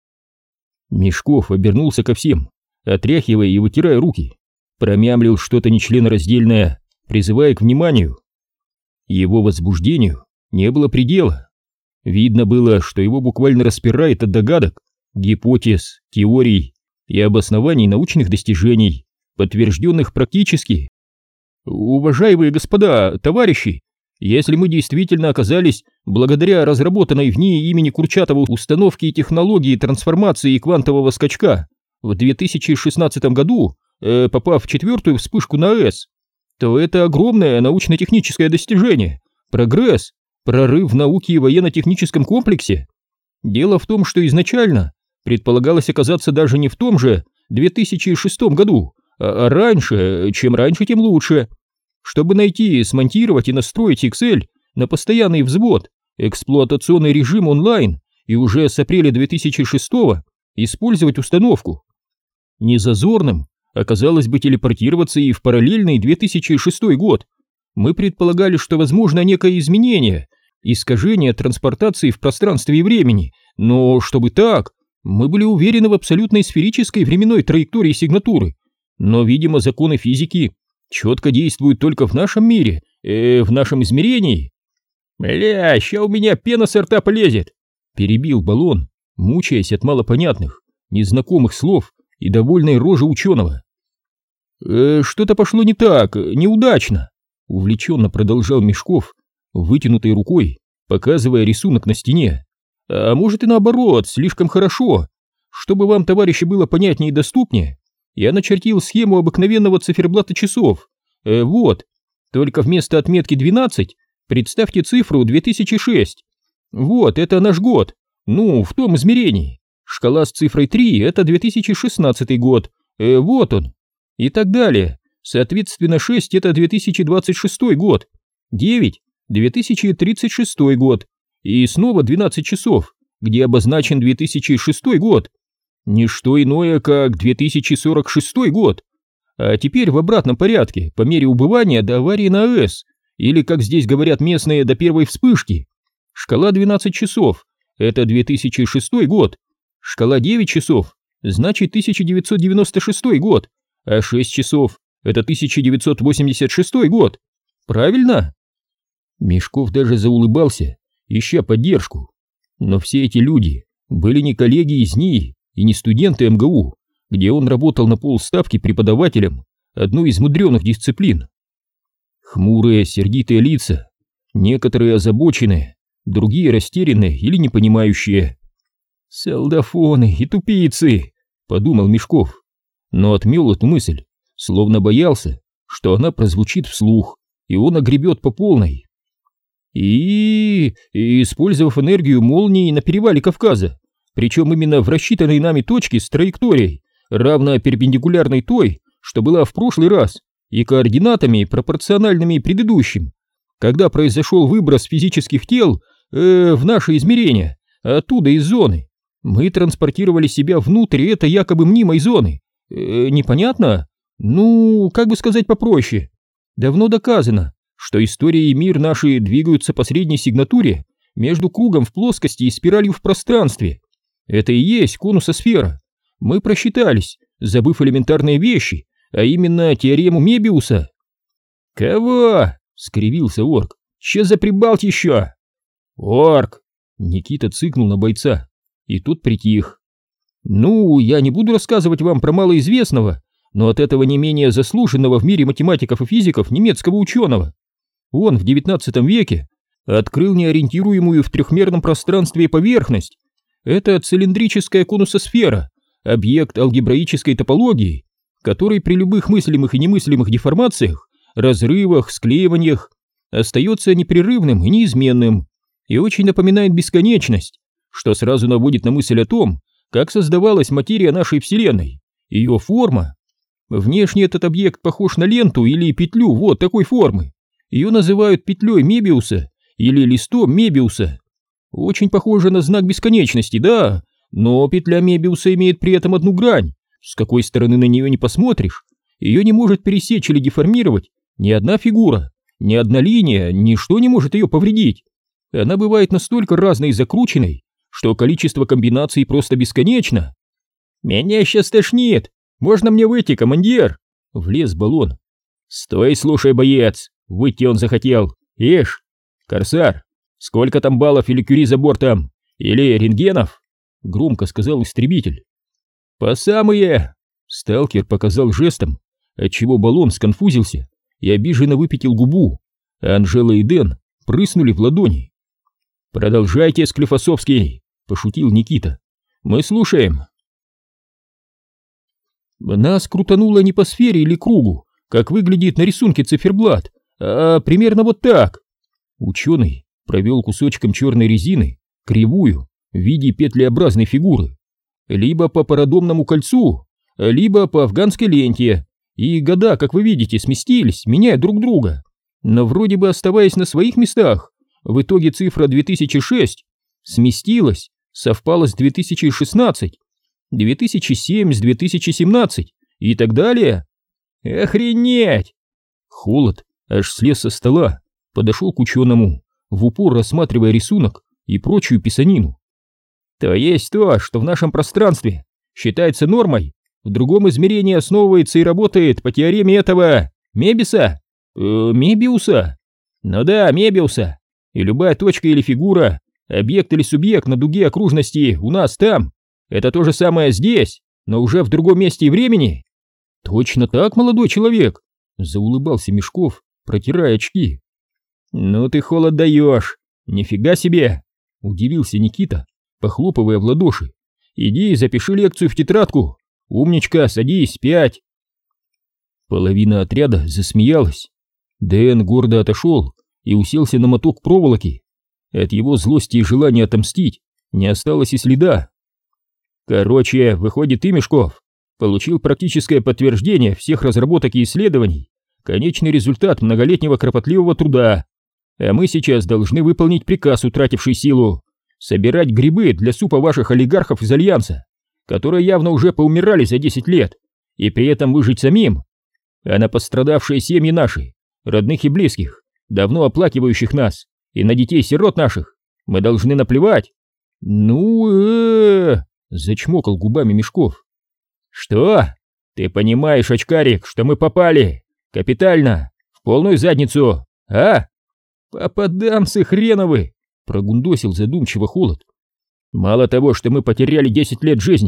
Мешков обернулся ко всем, отряхивая и вытирая руки, промямлил что-то нечленораздельное, призывая к вниманию. Его возбуждению не было предела. Видно было, что его буквально распирает от догадок, гипотез, теорий и обоснований научных достижений, подтвержденных практически. «Уважаемые господа, товарищи, если мы действительно оказались, благодаря разработанной в НИИ имени Курчатова установке и технологии трансформации и квантового скачка, в две тысячи шестнадцатом году, э, попав в четвертую вспышку на АЭС, то это огромное научно-техническое достижение, прогресс, прорыв в науке и военно-техническом комплексе. Дело в том, что изначально предполагалось оказаться даже не в том же две тысячи шестом году, а раньше, чем раньше, тем лучше. Чтобы найти, смонтировать и настроить икс эль на постоянный взвод, эксплуатационный режим онлайн и уже с апреля две тысячи шестого использовать установку. Незазорным оказалось бы телепортироваться и в параллельный две тысячи шестой год. Мы предполагали, что возможно некое изменение, искажение транспортации в пространстве и времени, но чтобы так, мы были уверены в абсолютной сферической временной траектории сигнатуры, но, видимо, законы физики четко действуют только в нашем мире, э, в нашем измерении. «Бля, ща у меня пена с рта полезет!» — перебил Баллон, мучаясь от малопонятных, незнакомых слов и довольной рожи ученого. «Э, «Что-то пошло не так, неудачно», — увлеченно продолжал Мешков, вытянутой рукой, показывая рисунок на стене. «А может и наоборот, слишком хорошо. Чтобы вам, товарищи, было понятнее и доступнее, я начертил схему обыкновенного циферблата часов. Э, вот, только вместо отметки двенадцать представьте цифру две тысячи шесть. Вот, это наш год, ну, в том измерении. Шкала с цифрой три — это две тысячи шестнадцатый год, э, вот он. И так далее. Соответственно, шесть — это две тысячи двадцать шестой год, девять — две тысячи тридцать шестой год, и снова двенадцать часов, где обозначен две тысячи шестой год. Ничто иное, как две тысячи сорок шестой год. А теперь в обратном порядке, по мере убывания до аварии на АЭС, или, как здесь говорят местные, до первой вспышки. Шкала двенадцать часов — это две тысячи шестой год. Шкала девять часов — значит тысяча девятьсот девяносто шестой год, а шесть часов — это тысяча девятьсот восемьдесят шестой год. Правильно? Мешков даже заулыбался, ища поддержку. Но все эти люди были не коллеги из НИИ и не студенты эм гэ у, где он работал на полставки преподавателем одной из мудреных дисциплин. Хмурые, сердитые лица, некоторые озабоченные, другие растерянные или непонимающие. «Солдафоны и тупицы!» — подумал Мешков, но отмел эту мысль, словно боялся, что она прозвучит вслух, и он огребет по полной. И, и использовав энергию молнии на перевале Кавказа, причем именно в рассчитанной нами точке с траекторией, равно перпендикулярной той, что была в прошлый раз, и координатами, пропорциональными предыдущим, когда произошел выброс физических тел э, в наши измерения, оттуда из зоны, мы транспортировали себя внутрь этой якобы мнимой зоны. Э, непонятно? Ну, как бы сказать попроще. Давно доказано, что история и мир наши двигаются по средней сигнатуре между кругом в плоскости и спиралью в пространстве. Это и есть конусосфера. Мы просчитались, забыв элементарные вещи, а именно теорему Мебиуса. «Кого?» — скривился орк. «Че за прибалтища?» «Орк!» — Никита цыкнул на бойца, и тот притих. «Ну, я не буду рассказывать вам про малоизвестного, но от этого не менее заслуженного в мире математиков и физиков немецкого ученого. Он в девятнадцатом веке открыл неориентируемую в трехмерном пространстве поверхность. Это цилиндрическая конусосфера, объект алгебраической топологии, который при любых мыслимых и немыслимых деформациях, разрывах, склеиваниях остается непрерывным и неизменным, и очень напоминает бесконечность, что сразу наводит на мысль о том, как создавалась материя нашей Вселенной, ее форма. Внешне этот объект похож на ленту или петлю вот такой формы. Ее называют петлей Мебиуса или листом Мебиуса. Очень похоже на знак бесконечности, да, но петля Мебиуса имеет при этом одну грань. С какой стороны на нее не посмотришь, ее не может пересечь или деформировать ни одна фигура, ни одна линия, ничто не может ее повредить. Она бывает настолько разной и закрученной, что количество комбинаций просто бесконечно. «Меня сейчас тошнит! Можно мне выйти, командир?» — влез Баллон. «Стой, слушай, боец!» — выйти он захотел. «Ишь, Корсар, сколько там баллов или кюри за бортом? Или рентгенов?» — громко сказал истребитель. «По самые!» — сталкер показал жестом, отчего Баллон сконфузился и обиженно выпятил губу, а Анжела и Дэн прыснули в ладони. «Продолжайте, Склифосовский!» — пошутил Никита. «Мы слушаем!» Нас крутануло не по сфере или кругу, как выглядит на рисунке циферблат, а примерно вот так. Ученый провел кусочком черной резины кривую в виде петлеобразной фигуры, либо по парадомному кольцу, либо по афганской ленте, и года, как вы видите, сместились, меняя друг друга, но вроде бы оставаясь на своих местах. В итоге цифра две тысячи шесть сместилась, совпала с две тысячи шестнадцать, две тысячи семь с две тысячи семнадцать и так далее. Охренеть! Холод аж слез со стола, подошел к ученому, в упор рассматривая рисунок и прочую писанину. То есть то, что в нашем пространстве считается нормой, в другом измерении основывается и работает по теореме этого Мебиса? Э, Мебиуса? Ну да, Мебиуса. И любая точка или фигура, объект или субъект на дуге окружности у нас там, это то же самое здесь, но уже в другом месте и времени. Точно так, молодой человек, заулыбался Мешков, протирая очки. Ну ты холод даешь, нифига себе, удивился Никита, похлопывая в ладоши. Иди запиши лекцию в тетрадку, умничка, садись, пять. Половина отряда засмеялась. Дэн гордо отошел и уселся на моток проволоки. От его злости и желания отомстить не осталось и следа. Короче, выходит, ты, Мешков, получил практическое подтверждение всех разработок и исследований, конечный результат многолетнего кропотливого труда. А мы сейчас должны выполнить приказ, утративший силу, собирать грибы для супа ваших олигархов из Альянса, которые явно уже поумирали за десять лет, и при этом выжить самим. А на пострадавшие семьи наши, родных и близких, давно оплакивающих нас, и на детей-сирот наших, мы должны наплевать. Ну, э-э-э, зачмокал губами Мешков. Что? Ты понимаешь, очкарик, что мы попали? Капитально, в полную задницу, а? Попадамцы хреновы, прогундосил задумчиво Холод. Мало того, что мы потеряли десять лет жизни,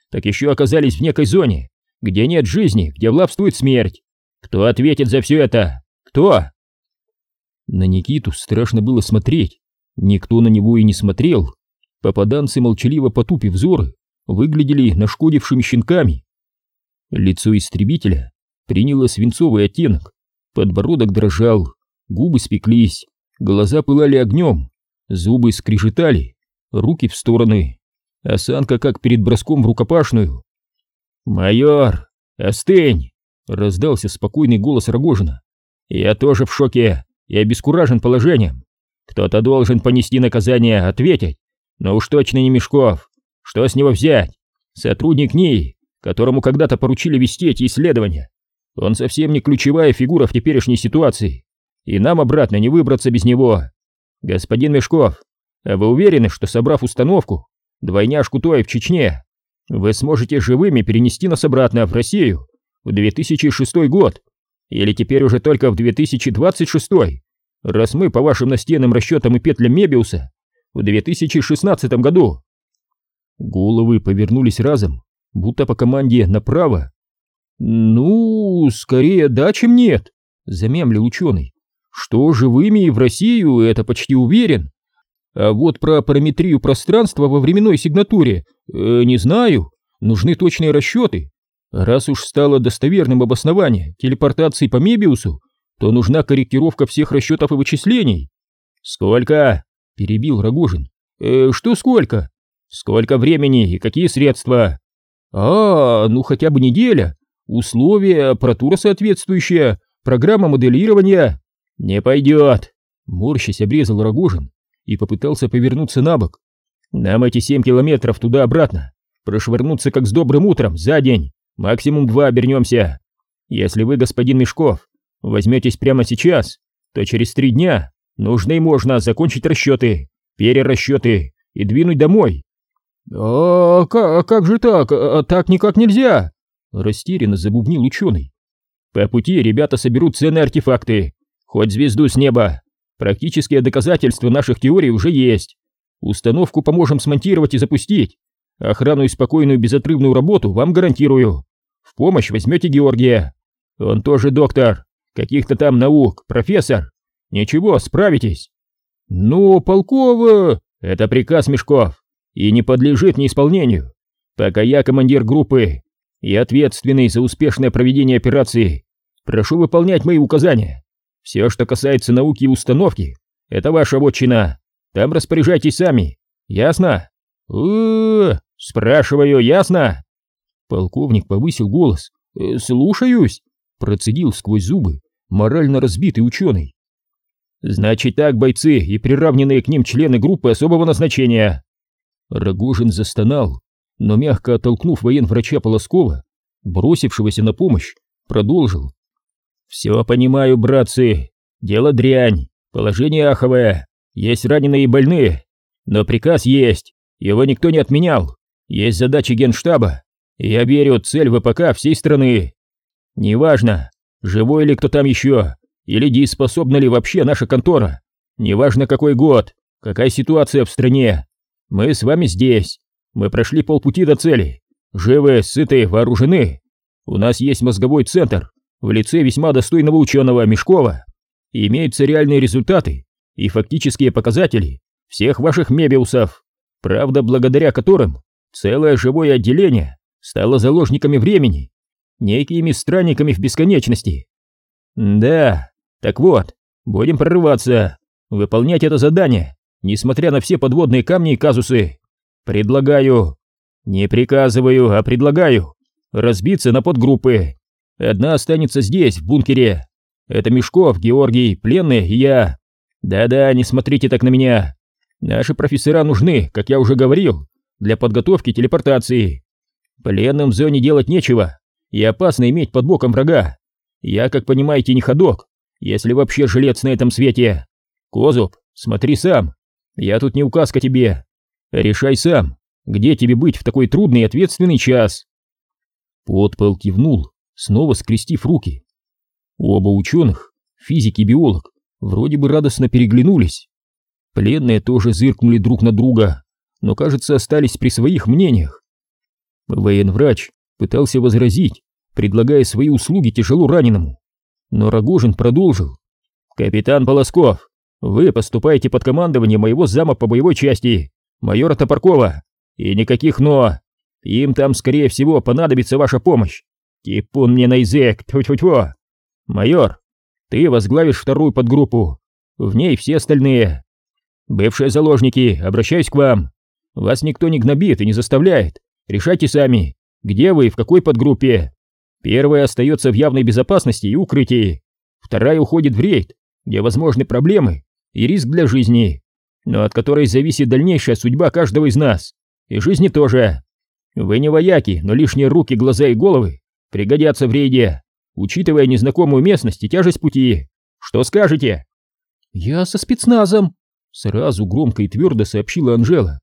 так еще оказались в некой зоне, где нет жизни, где властвует смерть. Кто ответит за все это? Кто?» На Никиту страшно было смотреть. Никто на него и не смотрел. Попаданцы, молчаливо потупив взоры, выглядели нашкодившими щенками. Лицо истребителя приняло свинцовый оттенок, подбородок дрожал, губы спеклись, глаза пылали огнем, зубы скрежетали, руки в стороны, осанка как перед броском в рукопашную. «Майор, остынь!» — раздался спокойный голос Рогожина. «Я тоже в шоке и обескуражен положением. Кто-то должен понести наказание, ответить, но уж точно не Мешков. Что с него взять? Сотрудник НИИ, которому когда-то поручили вести эти исследования. Он совсем не ключевая фигура в теперешней ситуации, и нам обратно не выбраться без него. Господин Мешков, а вы уверены, что, собрав установку, двойняшку той в Чечне, вы сможете живыми перенести нас обратно в Россию в две тысячи шестой год? Или теперь уже только в две тысячи двадцать шестой, раз мы, по вашим настенным расчетам и петлям Мебиуса, в две тысячи шестнадцатом году?» Головы повернулись разом, будто по команде направо. «Ну, скорее да, чем нет», — замямлил ученый. «Что живыми в Россию, это почти уверен. А вот про параметрию пространства во временной сигнатуре э, не знаю, нужны точные расчеты. Раз уж стало достоверным обоснование телепортации по Мебиусу, то нужна корректировка всех расчетов и вычислений». «Сколько?» — перебил Рогожин. «Э, что сколько?» «Сколько времени и какие средства?» «А, ну хотя бы неделя. Условия, аппаратура соответствующая, программа моделирования». «Не пойдет», — морщась обрезал Рогожин и попытался повернуться на бок. «Нам эти семь километров туда-обратно прошвырнуться как с добрым утром за день, максимум два обернемся. Если вы, господин Мешков, возьметесь прямо сейчас, то через три дня нужно и можно закончить расчеты, перерасчеты и двинуть домой». «А как, как же так? А, так никак нельзя!» — растерянно забубнил ученый. «По пути ребята соберут ценные артефакты, хоть звезду с неба. Практические доказательства наших теорий уже есть. Установку поможем смонтировать и запустить. Охрану и спокойную безотрывную работу вам гарантирую. В помощь возьмете Георгия. Он тоже доктор, каких-то там наук, профессор. Ничего, справитесь». «Но, полково...» «Это приказ, Мешков, и не подлежит неисполнению. Пока я командир группы и ответственный за успешное проведение операции, прошу выполнять мои указания. Все, что касается науки и установки, это ваша вотчина. Там распоряжайтесь сами. Ясно?» «Э-э-э...» «Спрашиваю, ясно?» Полковник повысил голос. «Э, «Слушаюсь», — процедил сквозь зубы морально разбитый ученый. «Значит так, бойцы и приравненные к ним члены группы особого назначения». Рогожин застонал, но мягко оттолкнув военврача Полоскова, бросившегося на помощь, продолжил. «Все понимаю, братцы, дело дрянь, положение аховое, есть раненые и больные, но приказ есть, его никто не отменял, есть задачи генштаба, и я верю, цель ВПК всей страны. Неважно, живой ли кто там еще, или дееспособна ли вообще наша контора, неважно какой год, какая ситуация в стране, мы с вами здесь, мы прошли полпути до цели, живы, сыты, вооружены, у нас есть мозговой центр в лице весьма достойного ученого Мешкова, и имеются реальные результаты и фактические показатели всех ваших Мебиусов, правда, благодаря которым целое живое отделение стало заложниками времени, некими странниками в бесконечности. Да, так вот, будем прорываться, выполнять это задание, несмотря на все подводные камни и казусы. Предлагаю, не приказываю, а предлагаю, разбиться на подгруппы. Одна останется здесь, в бункере. Это Мешков, Георгий, пленный и я. Да-да, не смотрите так на меня. Наши профессора нужны, как я уже говорил, для подготовки телепортации. Пленным в зоне делать нечего, и опасно иметь под боком врага. Я, как понимаете, не ходок, если вообще жилец на этом свете. Козуб, смотри сам, я тут не указка тебе. Решай сам, где тебе быть в такой трудный и ответственный час. Подпол кивнул, снова скрестив руки. Оба ученых, физик и биолог, вроде бы радостно переглянулись. Пленные тоже зыркнули друг на друга, но, кажется, остались при своих мнениях. Военврач пытался возразить, предлагая свои услуги тяжело раненому. Но Рогожин продолжил. «Капитан Полосков, вы поступаете под командование моего зама по боевой части, майора Топоркова. И никаких «но». Им там, скорее всего, понадобится ваша помощь. Типун мне на язык, тьфу-тьфу-тьфу. Майор, ты возглавишь вторую подгруппу. В ней все остальные. Бывшие заложники, обращаюсь к вам. Вас никто не гнобит и не заставляет. Решайте сами, где вы и в какой подгруппе. Первая остается в явной безопасности и укрытии. Вторая уходит в рейд, где возможны проблемы и риск для жизни, но от которой зависит дальнейшая судьба каждого из нас. И жизни тоже. Вы не вояки, но лишние руки, глаза и головы пригодятся в рейде, учитывая незнакомую местность и тяжесть пути. Что скажете?» «Я со спецназом», — сразу громко и твердо сообщила Анжела.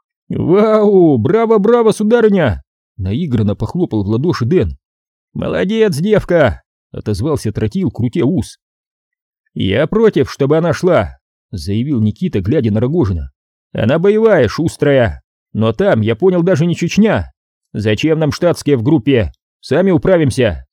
«Вау! Браво-браво, сударыня!» — наигранно похлопал в ладоши Дэн. «Молодец, девка!» — отозвался Тротил, крутя ус. «Я против, чтобы она шла», — заявил Никита, глядя на Рогожина. «Она боевая, шустрая. Но там, я понял, даже не Чечня. Зачем нам штатские в группе? Сами управимся».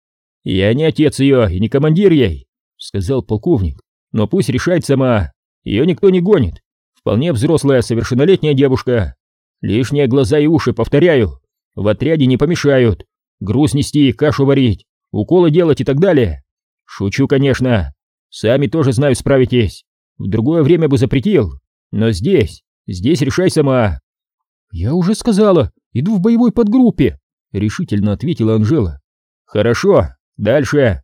«Я не отец ее и не командир ей», — сказал полковник. «Но пусть решает сама. Ее никто не гонит. Вполне взрослая, совершеннолетняя девушка. Лишние глаза и уши, повторяю, в отряде не помешают. Груз нести, кашу варить, уколы делать и так далее. Шучу, конечно. Сами тоже, знаю, справитесь. В другое время бы запретил. Но здесь, здесь решай сама». «Я уже сказала, иду в боевой подгруппе», — решительно ответила Анжела. «Хорошо, дальше».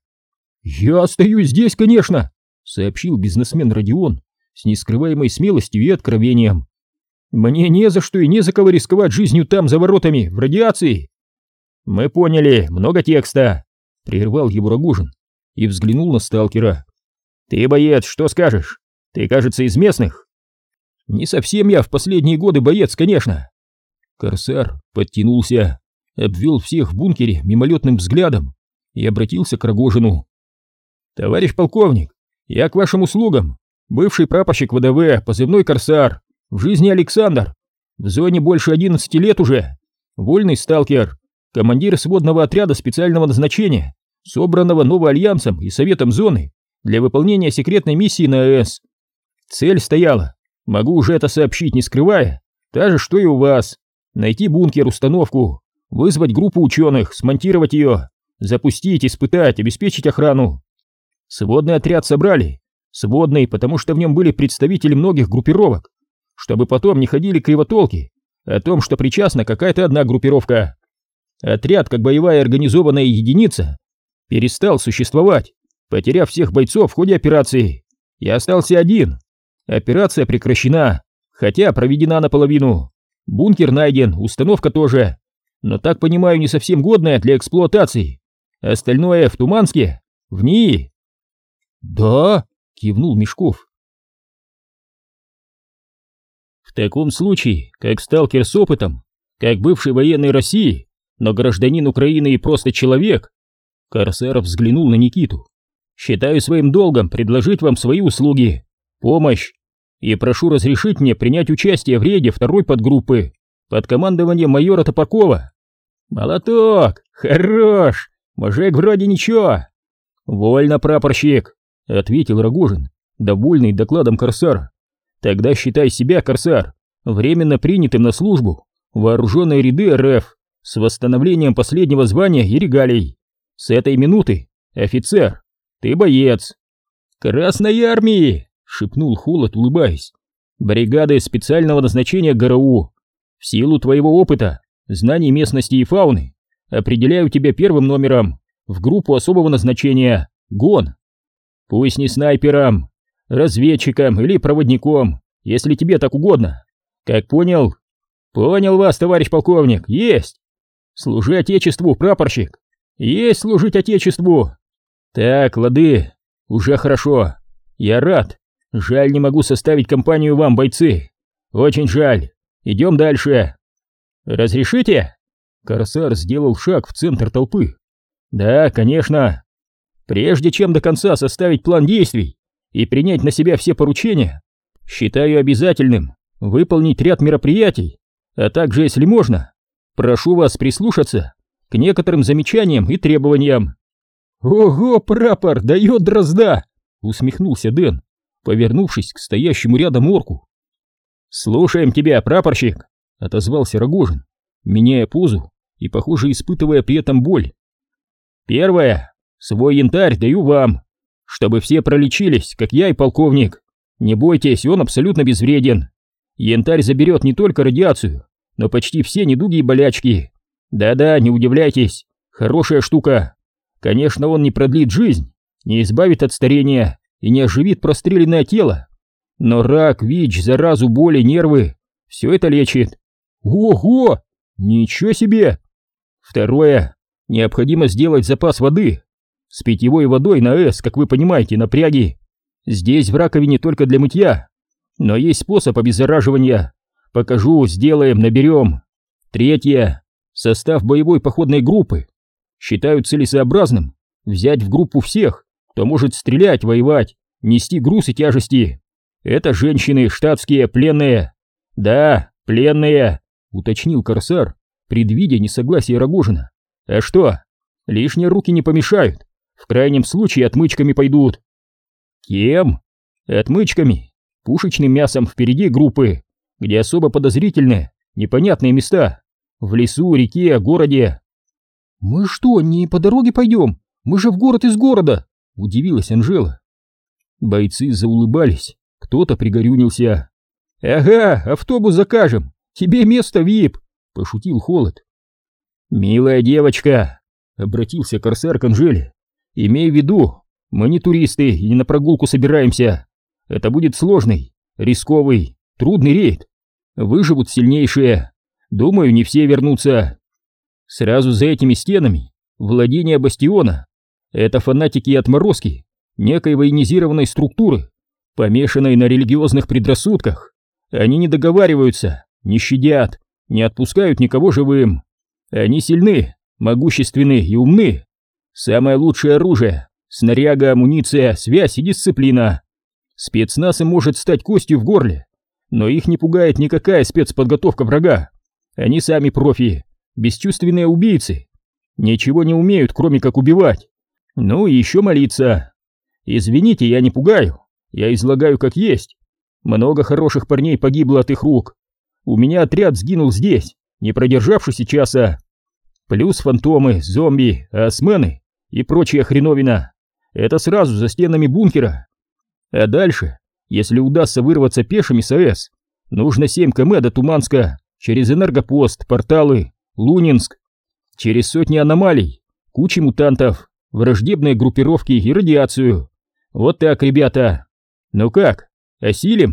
«Я остаюсь здесь, конечно», — сообщил бизнесмен Родион с нескрываемой смелостью и откровением. «Мне не за что и не за кого рисковать жизнью там, за воротами, в радиации». «Мы поняли, много текста», — прервал его Рогожин и взглянул на сталкера. «Ты, боец, что скажешь? Ты, кажется, из местных?» «Не совсем я в последние годы боец, конечно». Корсар подтянулся, обвел всех в бункере мимолетным взглядом и обратился к Рогожину. «Товарищ полковник, я к вашим услугам. Бывший прапорщик ВДВ, позывной Корсар, в жизни Александр. В зоне больше одиннадцати лет уже. Вольный сталкер, командир сводного отряда специального назначения, собранного Новоальянсом и Советом зоны для выполнения секретной миссии на АЭС. Цель стояла, могу уже это сообщить, не скрывая, та же, что и у вас. Найти бункер, установку, вызвать группу ученых, смонтировать ее, запустить, испытать, обеспечить охрану. Сводный отряд собрали, сводный, потому что в нем были представители многих группировок, чтобы потом не ходили кривотолки о том, что причастна какая-то одна группировка. Отряд, как боевая организованная единица, перестал существовать, потеряв всех бойцов в ходе операции. Я остался один. Операция прекращена, хотя проведена наполовину. Бункер найден, установка тоже, но, так понимаю, не совсем годная для эксплуатации. Остальное в Туманске, в НИИ. «Да», — кивнул Мешков. «В таком случае, как сталкер с опытом, как бывший военный России, но гражданин Украины и просто человек», Корсаров взглянул на Никиту, «считаю своим долгом предложить вам свои услуги, помощь, и прошу разрешить мне принять участие в рейде второй подгруппы под командованием майора Топоркова». «Молоток! Хорош! Мужик вроде ничего!» «Вольно, прапорщик», — ответил Рогожин, довольный докладом Корсара. «Тогда считай себя, Корсар, временно принятым на службу в вооруженные ряды РФ с восстановлением последнего звания и регалий. С этой минуты, офицер, ты боец». «Красной армии!» — шепнул Холод, улыбаясь. «Бригады специального назначения ГРУ. В силу твоего опыта, знаний местности и фауны, определяю тебя первым номером в группу особого назначения ГОН. Пусть не снайпером, разведчиком или проводником, если тебе так угодно. Как понял?» «Понял вас, товарищ полковник, есть!» «Служи Отечеству, прапорщик!» «Есть служить Отечеству!» «Так, лады, уже хорошо. Я рад. Жаль, не могу составить компанию вам, бойцы. Очень жаль. Идем дальше». «Разрешите?» Корсар сделал шаг в центр толпы. «Да, конечно. Прежде чем до конца составить план действий и принять на себя все поручения, считаю обязательным выполнить ряд мероприятий, а также, если можно, прошу вас прислушаться к некоторым замечаниям и требованиям». «Ого, прапор, дает дрозда!» — усмехнулся Дэн, повернувшись к стоящему рядом орку. «Слушаем тебя, прапорщик», — отозвался Рогожин, меняя позу и, похоже, испытывая при этом боль. «Первое. Свой янтарь даю вам, чтобы все пролечились, как я и полковник. Не бойтесь, он абсолютно безвреден. Янтарь заберет не только радиацию, но почти все недуги и болячки. Да-да, не удивляйтесь, хорошая штука. Конечно, он не продлит жизнь, не избавит от старения и не оживит простреленное тело. Но рак, ВИЧ, заразу, боли, нервы — все это лечит». «Ого! Ничего себе!» «Второе. Необходимо сделать запас воды. С питьевой водой на С, как вы понимаете, напряги. Здесь в раковине только для мытья. Но есть способ обеззараживания. Покажу, сделаем, наберем. Третье. Состав боевой походной группы. Считаю целесообразным взять в группу всех, кто может стрелять, воевать, нести груз и тяжести. Это женщины, штатские, пленные». «Да, пленные», — уточнил корсар, предвидя несогласие Рогожина. «А что? Лишние руки не помешают. В крайнем случае отмычками пойдут». «Кем?» «Отмычками. Пушечным мясом впереди группы, где особо подозрительные, непонятные места. В лесу, реке, городе». «Мы что, не по дороге пойдем? Мы же в город из города!» — удивилась Анжела. Бойцы заулыбались, кто-то пригорюнился. «Ага, автобус закажем, тебе место вип!» — пошутил Холод. «Милая девочка», — обратился корсар к Анжеле, — «имей в виду, мы не туристы и не на прогулку собираемся. Это будет сложный, рисковый, трудный рейд. Выживут сильнейшие. Думаю, не все вернутся. Сразу за этими стенами владение бастиона. Это фанатики и отморозки некой военизированной структуры, помешанной на религиозных предрассудках. Они не договариваются, не щадят, не отпускают никого живым. Они сильны, могущественны и умны. Самое лучшее оружие — снаряга, амуниция, связь и дисциплина. Спецназ им может стать костью в горле, но их не пугает никакая спецподготовка врага. Они сами профи, бесчувственные убийцы. Ничего не умеют, кроме как убивать. Ну и еще молиться. Извините, я не пугаю, я излагаю как есть. Много хороших парней погибло от их рук. У меня отряд сгинул здесь, не продержавшись и часа. Плюс фантомы, зомби, осмены и прочая хреновина. Это сразу за стенами бункера. А дальше, если удастся вырваться пешими с АЭС, нужно семь километров до Туманска, через Энергопост, порталы, Лунинск, через сотни аномалий, кучи мутантов, враждебные группировки и радиацию. Вот так, ребята. Ну как, осилим?»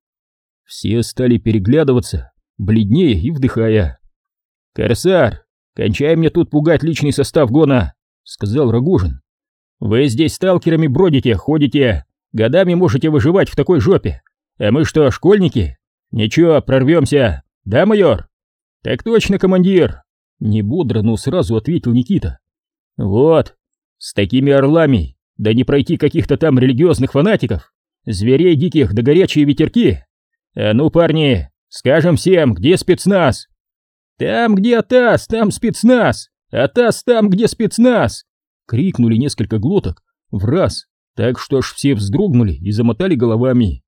Все стали переглядываться, бледнее и вдыхая. «Корсар, кончай мне тут пугать личный состав гона», — сказал Рогожин. «Вы здесь сталкерами бродите, ходите, годами можете выживать в такой жопе. А мы что, школьники? Ничего, прорвемся. Да, майор?» «Так точно, командир», — не бодро, но сразу ответил Никита. «Вот, с такими орлами, да не пройти каких-то там религиозных фанатиков, зверей диких да горячие ветерки. А ну, парни, скажем всем, где спецназ?» «Там, где АТАС, там спецназ! АТАС там, где спецназ!» — крикнули несколько глоток в раз, так что аж все вздрогнули и замотали головами.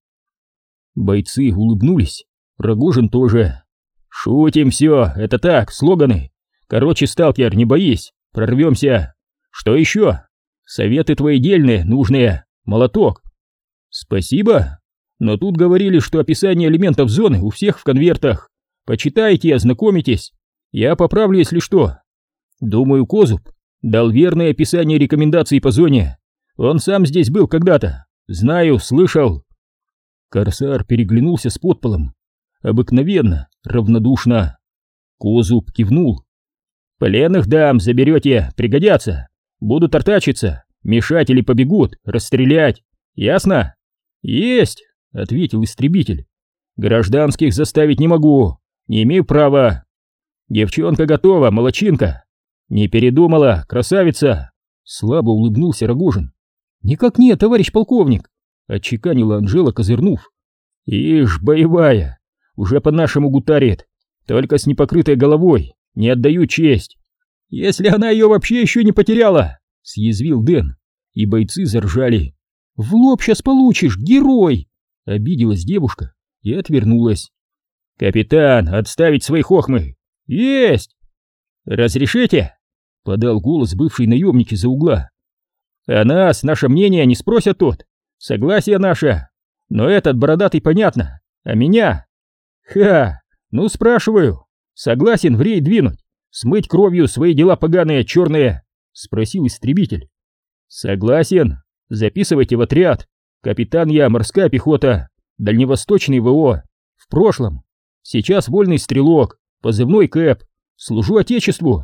Бойцы улыбнулись, Рогожин тоже. «Шутим все, это так, слоганы. Короче, сталкер, не боись, прорвемся. Что еще? Советы твои дельные, нужные. Молоток». «Спасибо, но тут говорили, что описание элементов зоны у всех в конвертах. Почитайте, ознакомитесь. Я поправлю, если что. Думаю, Козуб дал верное описание рекомендаций по зоне. Он сам здесь был когда-то. Знаю, слышал». Корсар переглянулся с подполом. Обыкновенно, равнодушно. Козуб кивнул. «Пленных дам заберете, пригодятся. Будут артачиться, мешать или побегут, расстрелять. Ясно?» «Есть», — ответил истребитель. «Гражданских заставить не могу, не имею права. Девчонка готова, молодчинка. Не передумала, красавица?» Слабо улыбнулся Рогожин. «Никак нет, товарищ полковник», — отчеканила Анжела, козырнув. «Ишь, боевая, уже по-нашему гутарит, только с непокрытой головой, не отдаю честь. Если она ее вообще еще не потеряла, съязвил Дэн, и бойцы заржали. В лоб сейчас получишь, герой! Обиделась девушка и отвернулась. Капитан, отставить свои хохмы! Есть! Разрешите? Подал голос бывший наемник из-за угла. А нас, наше мнение не спросят тут. Согласие наше. Но этот бородатый понятно. А меня? Ха! Ну спрашиваю. Согласен в рейд двинуть? Смыть кровью свои дела поганые, черные? Спросил истребитель. Согласен. Записывайте в отряд. Капитан я, морская пехота. Дальневосточный ВО. В прошлом. Сейчас вольный стрелок. Позывной Кэп. Служу отечеству.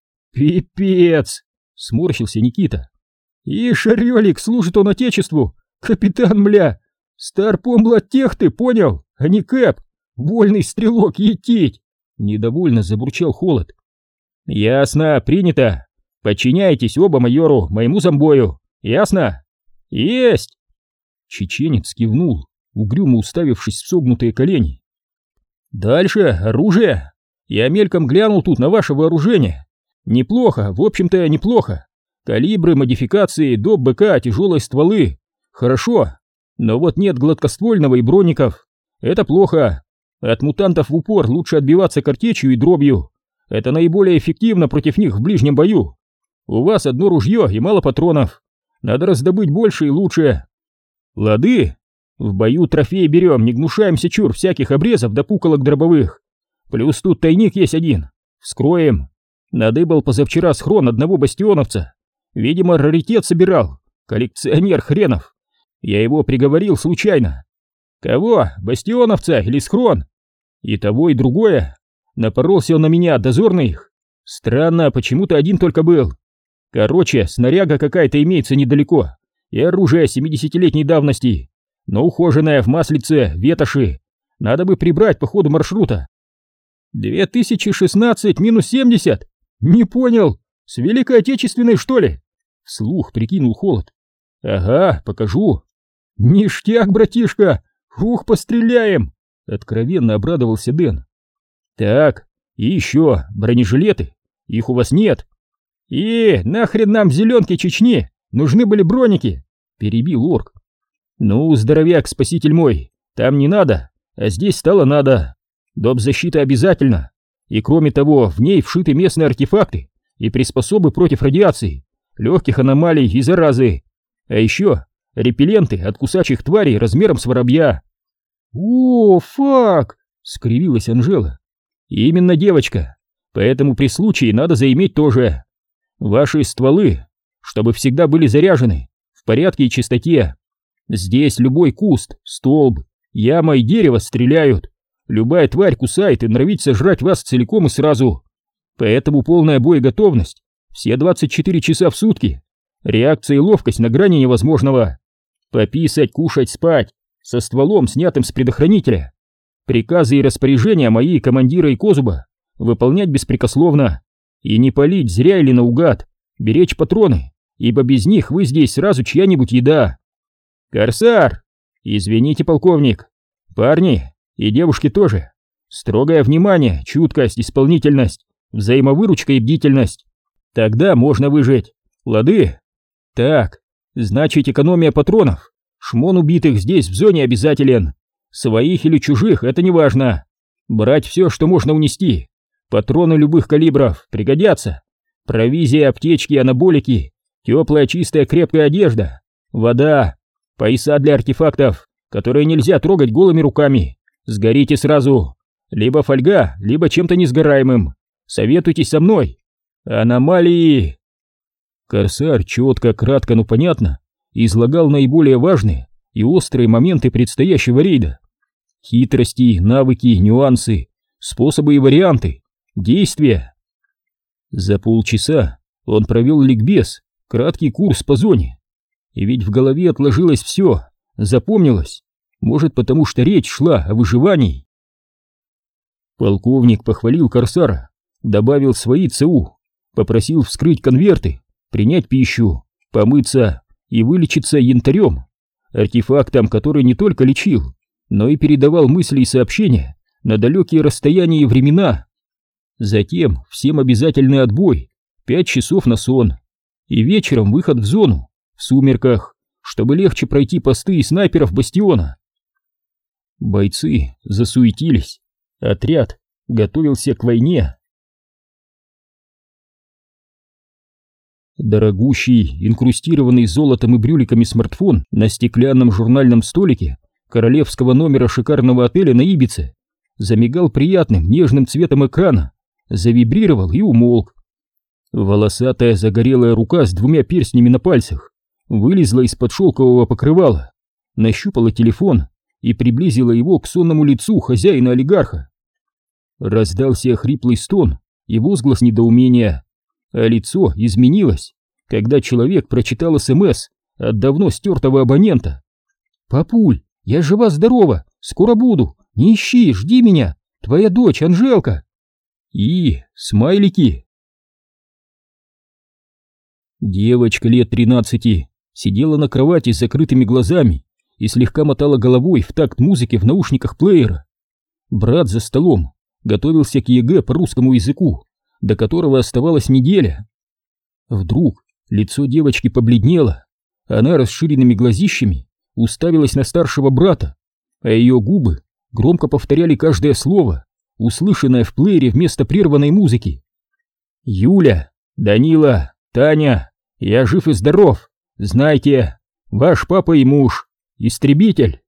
Пипец! Сморщился Никита. Ишь, орелик, служит он отечеству. Капитан, мля. Старпом латех ты, понял? А не Кэп. Вольный стрелок, етить. Недовольно забурчал Холод. Ясно, принято. Подчиняйтесь оба майору, моему зомбою. Ясно? Есть! Чеченец кивнул, угрюмо уставившись в согнутые колени. Дальше оружие. Я мельком глянул тут на ваше вооружение. Неплохо, в общем-то неплохо. Калибры, модификации, доп. БК, тяжелые стволы. Хорошо. Но вот нет гладкоствольного и броников. Это плохо. От мутантов в упор лучше отбиваться картечью и дробью. Это наиболее эффективно против них в ближнем бою. У вас одно ружье и мало патронов. Надо раздобыть больше и лучше. Лады? В бою трофеи берем, не гнушаемся чур всяких обрезов да пуколок дробовых. Плюс тут тайник есть один. Вскроем. Надыбал позавчера схрон одного бастионовца. Видимо, раритет собирал. Коллекционер хренов. Я его приговорил случайно. Кого? Бастионовца или схрон? И того, и другое. Напоролся он на меня, дозорный их. Странно, почему-то один только был. Короче, снаряга какая-то имеется недалеко. И оружие семидесятилетней давности. Но ухоженное в маслице, ветоши. Надо бы прибрать по ходу маршрута. две тысячи шестнадцать минус семьдесят? Не понял. С Великой Отечественной, что ли? Вслух прикинул Холод. Ага, покажу. Ништяк, братишка. Ух, постреляем. Откровенно обрадовался Дэн. Так, и еще бронежилеты. Их у вас нет. И нахрен нам зеленки Чечни? Нужны были броники. Перебил орк. Ну, здоровяк, спаситель мой, там не надо, а здесь стало надо. Доп. Защита обязательно. И кроме того, в ней вшиты местные артефакты и приспособы против радиации, легких аномалий и заразы. А еще репелленты от кусачих тварей размером с воробья. О, фак! Скривилась Анжела. Именно, девочка. Поэтому при случае надо заиметь тоже. Ваши стволы, чтобы всегда были заряжены, в порядке и чистоте. Здесь любой куст, столб, яма и дерево стреляют. Любая тварь кусает и норовит сожрать вас целиком и сразу. Поэтому полная боеготовность. Все двадцать четыре часа в сутки. Реакция и ловкость на грани невозможного. Пописать, кушать, спать. Со стволом, снятым с предохранителя. Приказы и распоряжения мои, командира и Козуба, выполнять беспрекословно. И не палить зря или наугад. Беречь патроны, ибо без них вы здесь сразу чья-нибудь еда. Корсар! Извините, полковник. Парни и девушки тоже. Строгое внимание, чуткость, исполнительность, взаимовыручка и бдительность. Тогда можно выжить. Лады? Так, значит, экономия патронов. Шмон убитых здесь в зоне обязателен. Своих или чужих, это не важно. Брать все, что можно унести. Патроны любых калибров пригодятся. Провизия, аптечки, анаболики, теплая, чистая, крепкая одежда, вода, пояса для артефактов, которые нельзя трогать голыми руками. Сгорите сразу. Либо фольга, либо чем-то несгораемым. Советуйтесь со мной. Аномалии. Корсар четко, кратко, но понятно излагал наиболее важные и острые моменты предстоящего рейда. Хитрости, навыки, нюансы, способы и варианты, действия. За полчаса он провел ликбез, краткий курс по зоне. И ведь в голове отложилось все, запомнилось. Может, потому что речь шла о выживании. Полковник похвалил Корсара, добавил свои ЦУ, попросил вскрыть конверты, принять пищу, помыться и вылечиться янтарем, артефактом, который не только лечил, но и передавал мысли и сообщения на далекие расстояния и времена. Затем всем обязательный отбой, пять часов на сон. И вечером выход в зону, в сумерках, чтобы легче пройти посты и снайперов бастиона. Бойцы засуетились. Отряд готовился к войне. Дорогущий, инкрустированный золотом и брюликами смартфон на стеклянном журнальном столике королевского номера шикарного отеля на Ибице замигал приятным нежным цветом экрана, завибрировал и умолк. Волосатая загорелая рука с двумя перстнями на пальцах вылезла из-под шелкового покрывала, нащупала телефон и приблизила его к сонному лицу хозяина-олигарха. Раздался хриплый стон и возглас недоумения, а лицо изменилось, когда человек прочитал СМС от давно стертого абонента. «Папуль, я жива-здорова, скоро буду, не ищи, жди меня, твоя дочь Анжелка». И смайлики. Девочка лет тринадцати сидела на кровати с закрытыми глазами и слегка мотала головой в такт музыки в наушниках плеера. Брат за столом готовился к ЕГЭ по русскому языку, до которого оставалась неделя. Вдруг лицо девочки побледнело, она расширенными глазищами уставилась на старшего брата, а ее губы громко повторяли каждое слово, услышанное в плеере вместо прерванной музыки. «Юля, Данила, Таня, я жив и здоров, знайте, ваш папа и муж, истребитель».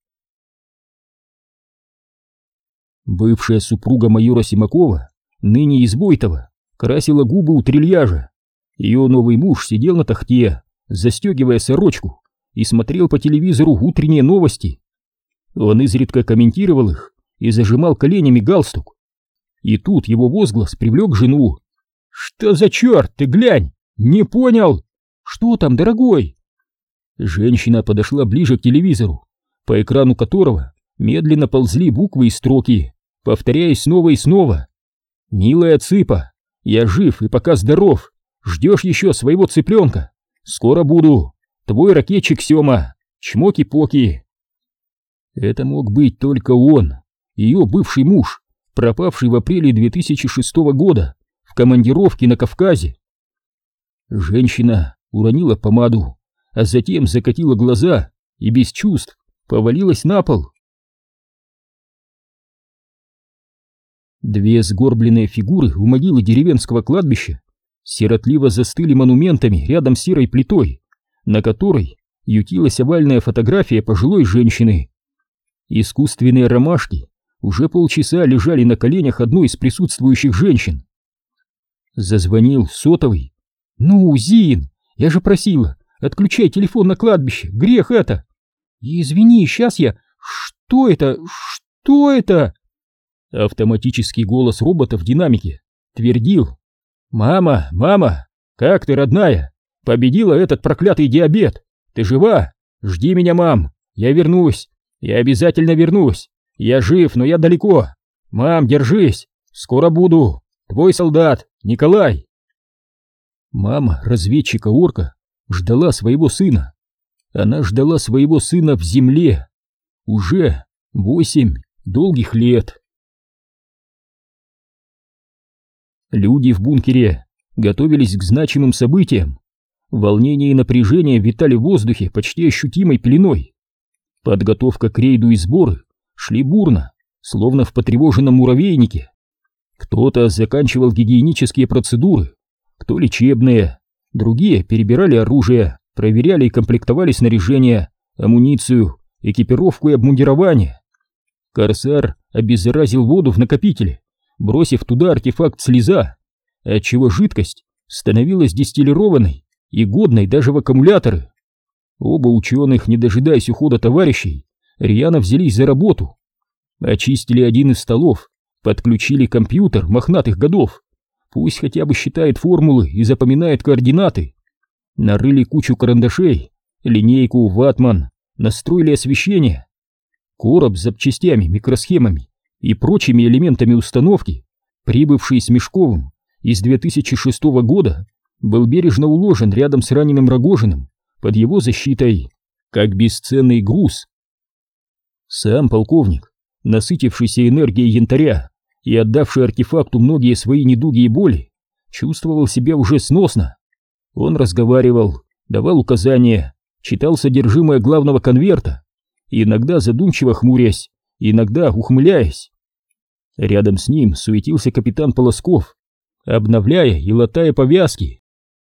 Бывшая супруга майора Симакова, ныне из Бойтова, красила губы у трильяжа. Ее новый муж сидел на тахте, застегивая сорочку, и смотрел по телевизору утренние новости. Он изредка комментировал их и зажимал коленями галстук. И тут его возглас привлек жену. «Что за черт, ты глянь! Не понял! Что там, дорогой?» Женщина подошла ближе к телевизору, по экрану которого медленно ползли буквы и строки, повторяясь снова и снова. «Милая цыпа, я жив и пока здоров. Ждешь еще своего цыпленка? Скоро буду. Твой ракетчик Сема. Чмоки-поки». Это мог быть только он, ее бывший муж, пропавший в апреле две тысячи шестого года в командировке на Кавказе. Женщина уронила помаду, а затем закатила глаза и без чувств повалилась на пол. Две сгорбленные фигуры у могилы деревенского кладбища сиротливо застыли монументами рядом с серой плитой, на которой ютилась овальная фотография пожилой женщины. Искусственные ромашки уже полчаса лежали на коленях одной из присутствующих женщин. Зазвонил сотовый. «Ну, Зин, я же просила, отключай телефон на кладбище, грех это!» «Извини, сейчас я... Что это? Что это?» Автоматический голос робота в динамике твердил: «Мама, мама, как ты, родная? Победила этот проклятый диабет. Ты жива? Жди меня, мам, я вернусь, я обязательно вернусь. Я жив, но я далеко. Мам, держись, скоро буду. Твой солдат, Николай». Мама разведчика-орка ждала своего сына. Она ждала своего сына в земле. Уже восемь долгих лет. Люди в бункере готовились к значимым событиям. Волнение и напряжение витали в воздухе почти ощутимой пеленой. Подготовка к рейду и сборы шли бурно, словно в потревоженном муравейнике. Кто-то заканчивал гигиенические процедуры, кто лечебные, другие перебирали оружие, проверяли и комплектовали снаряжение, амуницию, экипировку и обмундирование. Корсар обеззаразил воду в накопителе, бросив туда артефакт слеза, отчего жидкость становилась дистиллированной и годной даже в аккумуляторы. Оба ученых, не дожидаясь ухода товарищей, рьяно взялись за работу. Очистили один из столов, подключили компьютер мохнатых годов, пусть хотя бы считает формулы и запоминает координаты. Нарыли кучу карандашей, линейку, ватман, настроили освещение. Короб с запчастями, микросхемами и прочими элементами установки, прибывший с Мешковым из две тысячи шестого года, был бережно уложен рядом с раненым Рогожиным под его защитой, как бесценный груз. Сам полковник, насытившийся энергией янтаря, и отдавший артефакту многие свои недуги и боли, чувствовал себя уже сносно. Он разговаривал, давал указания, читал содержимое главного конверта, иногда задумчиво хмурясь, иногда ухмыляясь. Рядом с ним суетился капитан Полосков, обновляя и латая повязки.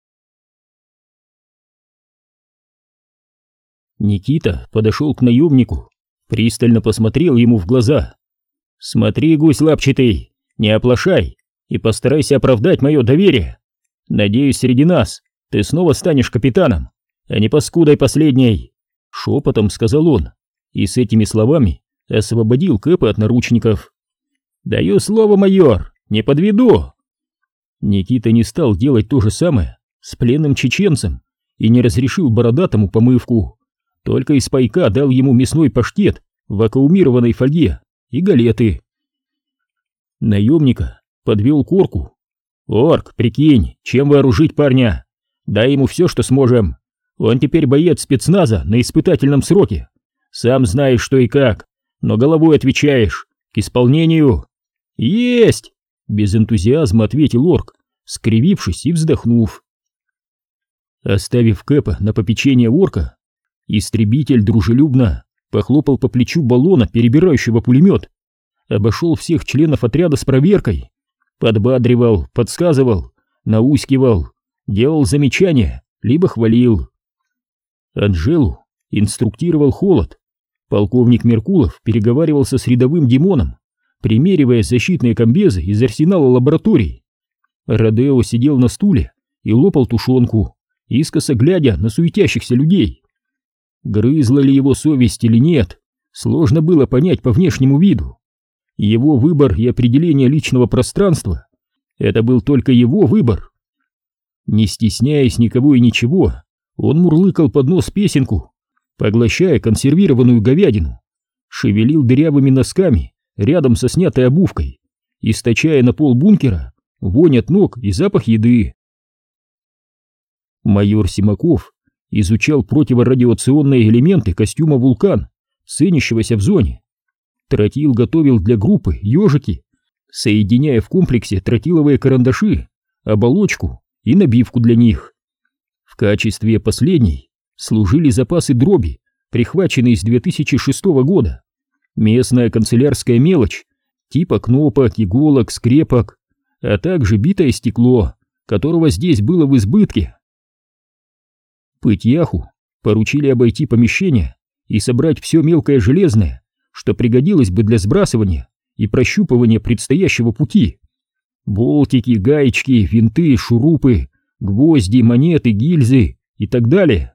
Никита подошел к наемнику, пристально посмотрел ему в глаза. «Смотри, гусь лапчатый, не оплошай и постарайся оправдать мое доверие. Надеюсь, среди нас ты снова станешь капитаном, а не паскудой последней», — шепотом сказал он, и с этими словами освободил Кэпа от наручников. «Даю слово, майор, не подведу». Никита не стал делать то же самое с пленным чеченцем и не разрешил бородатому помывку, только из пайка дал ему мясной паштет в вакуумированной фольге и галеты. Наемника подвел к орку. «Орк, прикинь, чем вооружить парня? Дай ему все, что сможем. Он теперь боец спецназа на испытательном сроке. Сам знаешь, что и как, но головой отвечаешь. К исполнению». «Есть!» — без энтузиазма ответил орк, скривившись и вздохнув. Оставив Кэпа на попечение орка, истребитель дружелюбно похлопал по плечу баллона, перебирающего пулемет, обошел всех членов отряда с проверкой, подбадривал, подсказывал, наускивал, делал замечания, либо хвалил. Анжелу инструктировал Холод. Полковник Меркулов переговаривался с рядовым Димоном, примеривая защитные комбезы из арсенала лабораторий. Родео сидел на стуле и лопал тушенку, искоса глядя на суетящихся людей. Грызла ли его совесть или нет, сложно было понять по внешнему виду. Его выбор и определение личного пространства — это был только его выбор. Не стесняясь никого и ничего, он мурлыкал под нос песенку, поглощая консервированную говядину, шевелил дырявыми носками рядом со снятой обувкой, источая на пол бункера вонь от ног и запах еды. Майор Симаков изучал противорадиационные элементы костюма «Вулкан», ценящегося в зоне. Тротил готовил для группы ежики, соединяя в комплексе тротиловые карандаши, оболочку и набивку для них. В качестве последней служили запасы дроби, прихваченные с две тысячи шестого года, местная канцелярская мелочь, типа кнопок, иголок, скрепок, а также битое стекло, которого здесь было в избытке. Пытьяху поручили обойти помещение и собрать все мелкое железное, что пригодилось бы для сбрасывания и прощупывания предстоящего пути. Болтики, гаечки, винты, шурупы, гвозди, монеты, гильзы и так далее.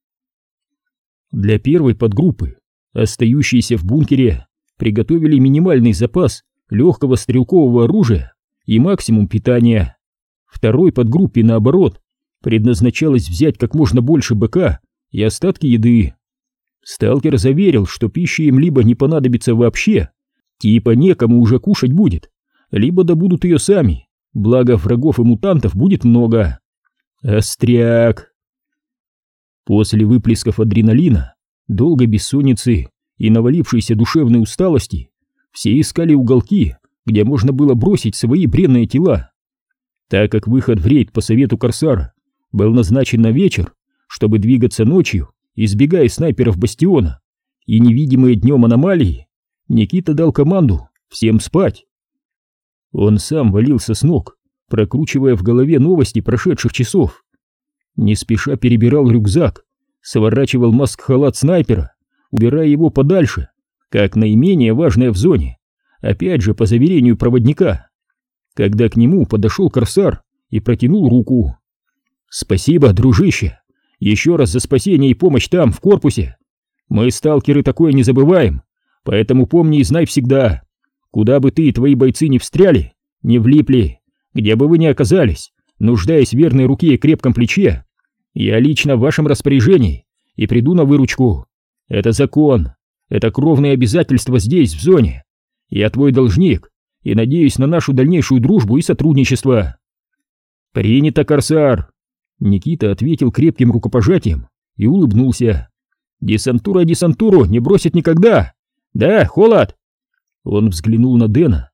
Для первой подгруппы, остающейся в бункере, приготовили минимальный запас легкого стрелкового оружия и максимум питания. Второй подгруппе, наоборот, предназначалось взять как можно больше БК и остатки еды. Сталкер заверил, что пища им либо не понадобится вообще, типа некому уже кушать будет, либо добудут ее сами, благо врагов и мутантов будет много. Остряк! После выплесков адреналина, долгой бессонницы и навалившейся душевной усталости все искали уголки, где можно было бросить свои бренные тела. Так как выход в рейд по совету Корсара был назначен на вечер, чтобы двигаться ночью, избегая снайперов бастиона и невидимые днем аномалии, Никита дал команду всем спать. Он сам валился с ног, прокручивая в голове новости прошедших часов. Не спеша перебирал рюкзак, сворачивал маск-халат снайпера, убирая его подальше, как наименее важное в зоне, опять же по заверению проводника. Когда к нему подошел Корсар и протянул руку. «Спасибо, дружище, еще раз за спасение и помощь там, в корпусе. Мы, сталкеры, такое не забываем, поэтому помни и знай всегда, куда бы ты и твои бойцы не встряли, не влипли, где бы вы ни оказались, нуждаясь в верной руке и крепком плече, я лично в вашем распоряжении и приду на выручку. Это закон, это кровные обязательства здесь, в зоне. Я твой должник и надеюсь на нашу дальнейшую дружбу и сотрудничество». «Принято, Корсар!» Никита ответил крепким рукопожатием и улыбнулся. «Десантура десантуру не бросит никогда! Да, Холод?» Он взглянул на Дэна.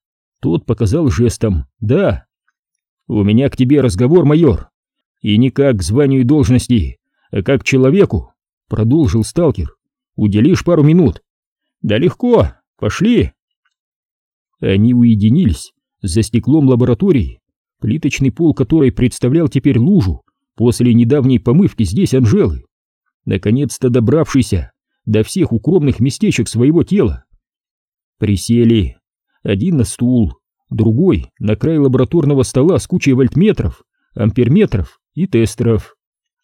Тот показал жестом «да». «У меня к тебе разговор, майор. И не как к званию и должности, а как к человеку», — продолжил сталкер. «Уделишь пару минут?» «Да легко, пошли». Они уединились за стеклом лаборатории, плиточный пол которой представлял теперь лужу после недавней помывки здесь Анжелы, наконец-то добравшийся до всех укромных местечек своего тела. Присели, один на стул, другой на край лабораторного стола с кучей вольтметров, амперметров и тестеров.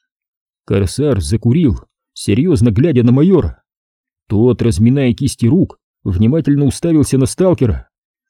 Корсар закурил, серьезно глядя на майора. Тот, разминая кисти рук, внимательно уставился на сталкера.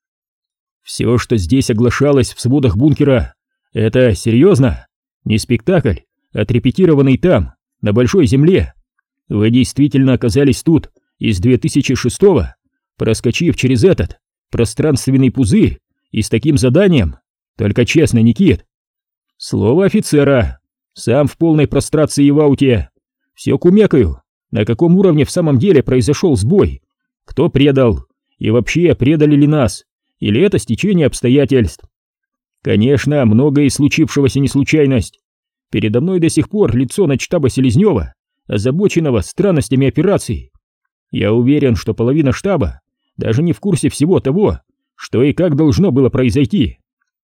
«Все, что здесь оглашалось в сводах бункера, это серьезно? Не спектакль, отрепетированный там, на большой земле. Вы действительно оказались тут из две тысячи шестого, проскочив через этот пространственный пузырь и с таким заданием? Только честно, Никит». «Слово офицера. Сам в полной прострации и в ауте. Все кумекаю, на каком уровне в самом деле произошел сбой, кто предал и вообще предали ли нас, или это стечение обстоятельств. Конечно, многое из случившегося не случайность. Передо мной до сих пор лицо начштаба Селезнева, озабоченного странностями операции. Я уверен, что половина штаба даже не в курсе всего того, что и как должно было произойти.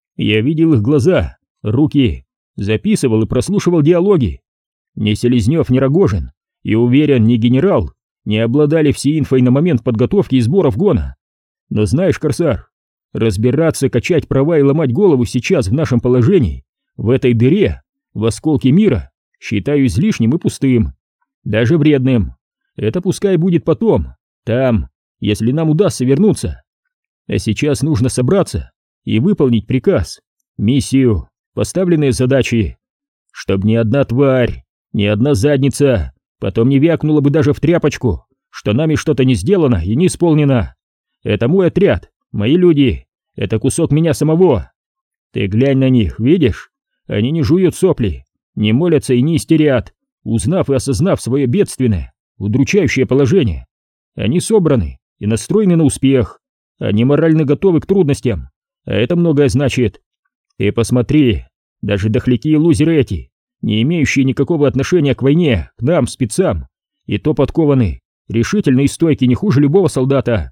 Я видел их глаза, руки, записывал и прослушивал диалоги. Ни Селезнев, ни Рогожин, и уверен, ни генерал не обладали всей инфой на момент подготовки и сбора вгона. Но знаешь, Корсар, разбираться, качать права и ломать голову сейчас в нашем положении, в этой дыре, в осколке мира, считаю излишним и пустым, даже вредным. Это пускай будет потом, там, если нам удастся вернуться. А сейчас нужно собраться и выполнить приказ, миссию, поставленные задачи, чтоб ни одна тварь, ни одна задница потом не вякнула бы даже в тряпочку, что нами что-то не сделано и не исполнено. Это мой отряд, мои люди, это кусок меня самого. Ты глянь на них, видишь? Они не жуют сопли, не молятся и не истерят, узнав и осознав свое бедственное, удручающее положение. Они собраны и настроены на успех, они морально готовы к трудностям, а это многое значит. Ты посмотри, даже дохляки и лузеры эти, не имеющие никакого отношения к войне, к нам, спецам, и то подкованы, решительно и стойки не хуже любого солдата.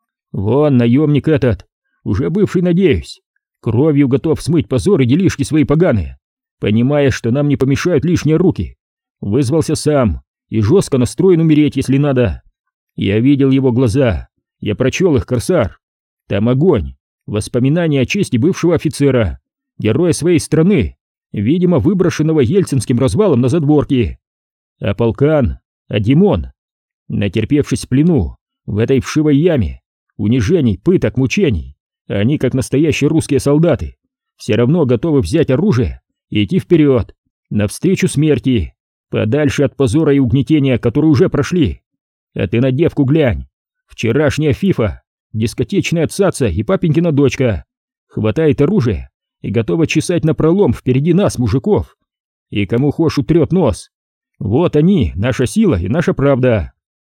Вон наемник этот, уже бывший, надеюсь, кровью готов смыть позор и делишки свои поганые, понимая, что нам не помешают лишние руки. Вызвался сам и жестко настроен умереть, если надо. Я видел его глаза, я прочел их, Корсар. Там огонь, воспоминания о чести бывшего офицера, героя своей страны, видимо, выброшенного ельцинским развалом на задворки. А полкан, а Димон, натерпевшись в плену, в этой вшивой яме, унижений, пыток, мучений, они, как настоящие русские солдаты, все равно готовы взять оружие и идти вперед, навстречу смерти, подальше от позора и угнетения, которые уже прошли. А ты на девку глянь, вчерашняя фифа, дискотечная цаца и папенькина дочка, хватает оружие и готова чесать напролом впереди нас, мужиков, и кому хошь утрет нос. Вот они, наша сила и наша правда.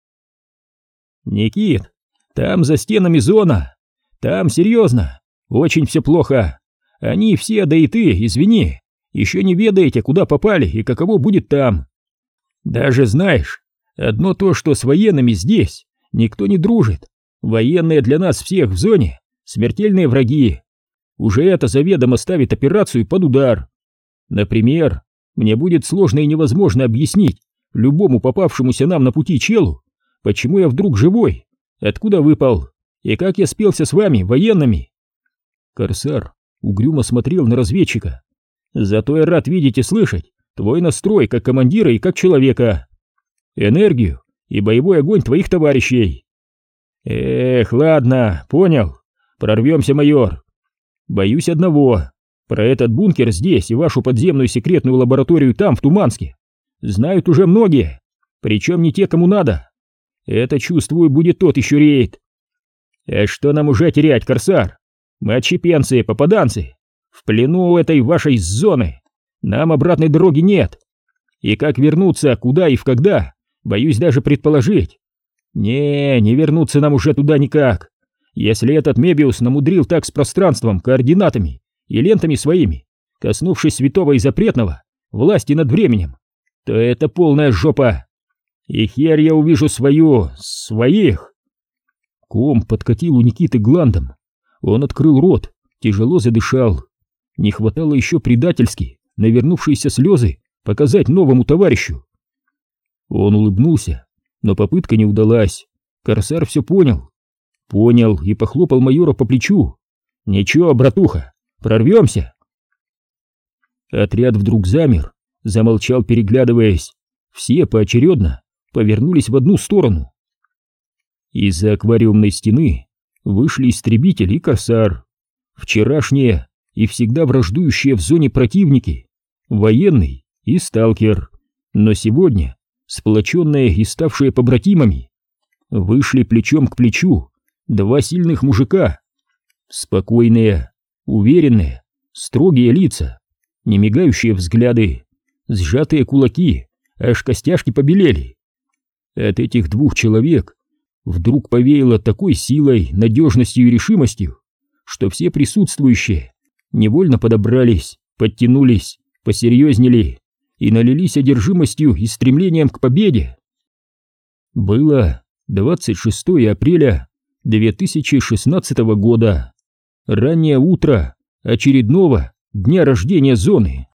Никит, там за стенами зона, там серьезно, очень все плохо. Они все, да и ты, извини, еще не ведаете, куда попали и каково будет там. Даже знаешь, одно то, что с военными здесь никто не дружит. Военные для нас всех в зоне смертельные враги. Уже это заведомо ставит операцию под удар. Например, мне будет сложно и невозможно объяснить любому попавшемуся нам на пути челу, почему я вдруг живой, откуда выпал и как я спелся с вами, военными. Корсар угрюмо смотрел на разведчика. Зато я рад видеть и слышать твой настрой как командира и как человека, энергию и боевой огонь твоих товарищей. Эх, ладно, понял, прорвемся, майор. Боюсь одного, про этот бункер здесь и вашу подземную секретную лабораторию там, в Туманске, знают уже многие, причем не те, кому надо. Это, чувствую, будет тот еще рейд. А что нам уже терять, Корсар? Мы отщепенцы, попаданцы, в плену этой вашей зоны. Нам обратной дороги нет. И как вернуться, куда и в когда, боюсь даже предположить. Не, не вернуться нам уже туда никак. Если этот Мебиус намудрил так с пространством, координатами и лентами своими, коснувшись святого и запретного, власти над временем, то это полная жопа. И хер я увижу свою... своих. Ком подкатил у Никиты гландом. Он открыл рот, тяжело задышал. Не хватало еще предательски навернувшиеся слезы показать новому товарищу. Он улыбнулся, но попытка не удалась. Корсар все понял. Понял и похлопал майора по плечу. «Ничего, братуха, прорвемся!» Отряд вдруг замер, замолчал, переглядываясь. Все поочередно повернулись в одну сторону. Из-за аквариумной стены вышли истребитель и корсар. Вчерашние и всегда враждующие в зоне противники, военный и сталкер, но сегодня сплоченные и ставшие побратимами. Вышли плечом к плечу два сильных мужика. Спокойные, уверенные, строгие лица, немигающие взгляды, сжатые кулаки, аж костяшки побелели. От этих двух человек вдруг повеяло такой силой, надежностью и решимостью, что все присутствующие невольно подобрались, подтянулись, посерьезнели и налились одержимостью и стремлением к победе. Было двадцать шестое апреля две тысячи шестнадцатого года, раннее утро очередного дня рождения зоны.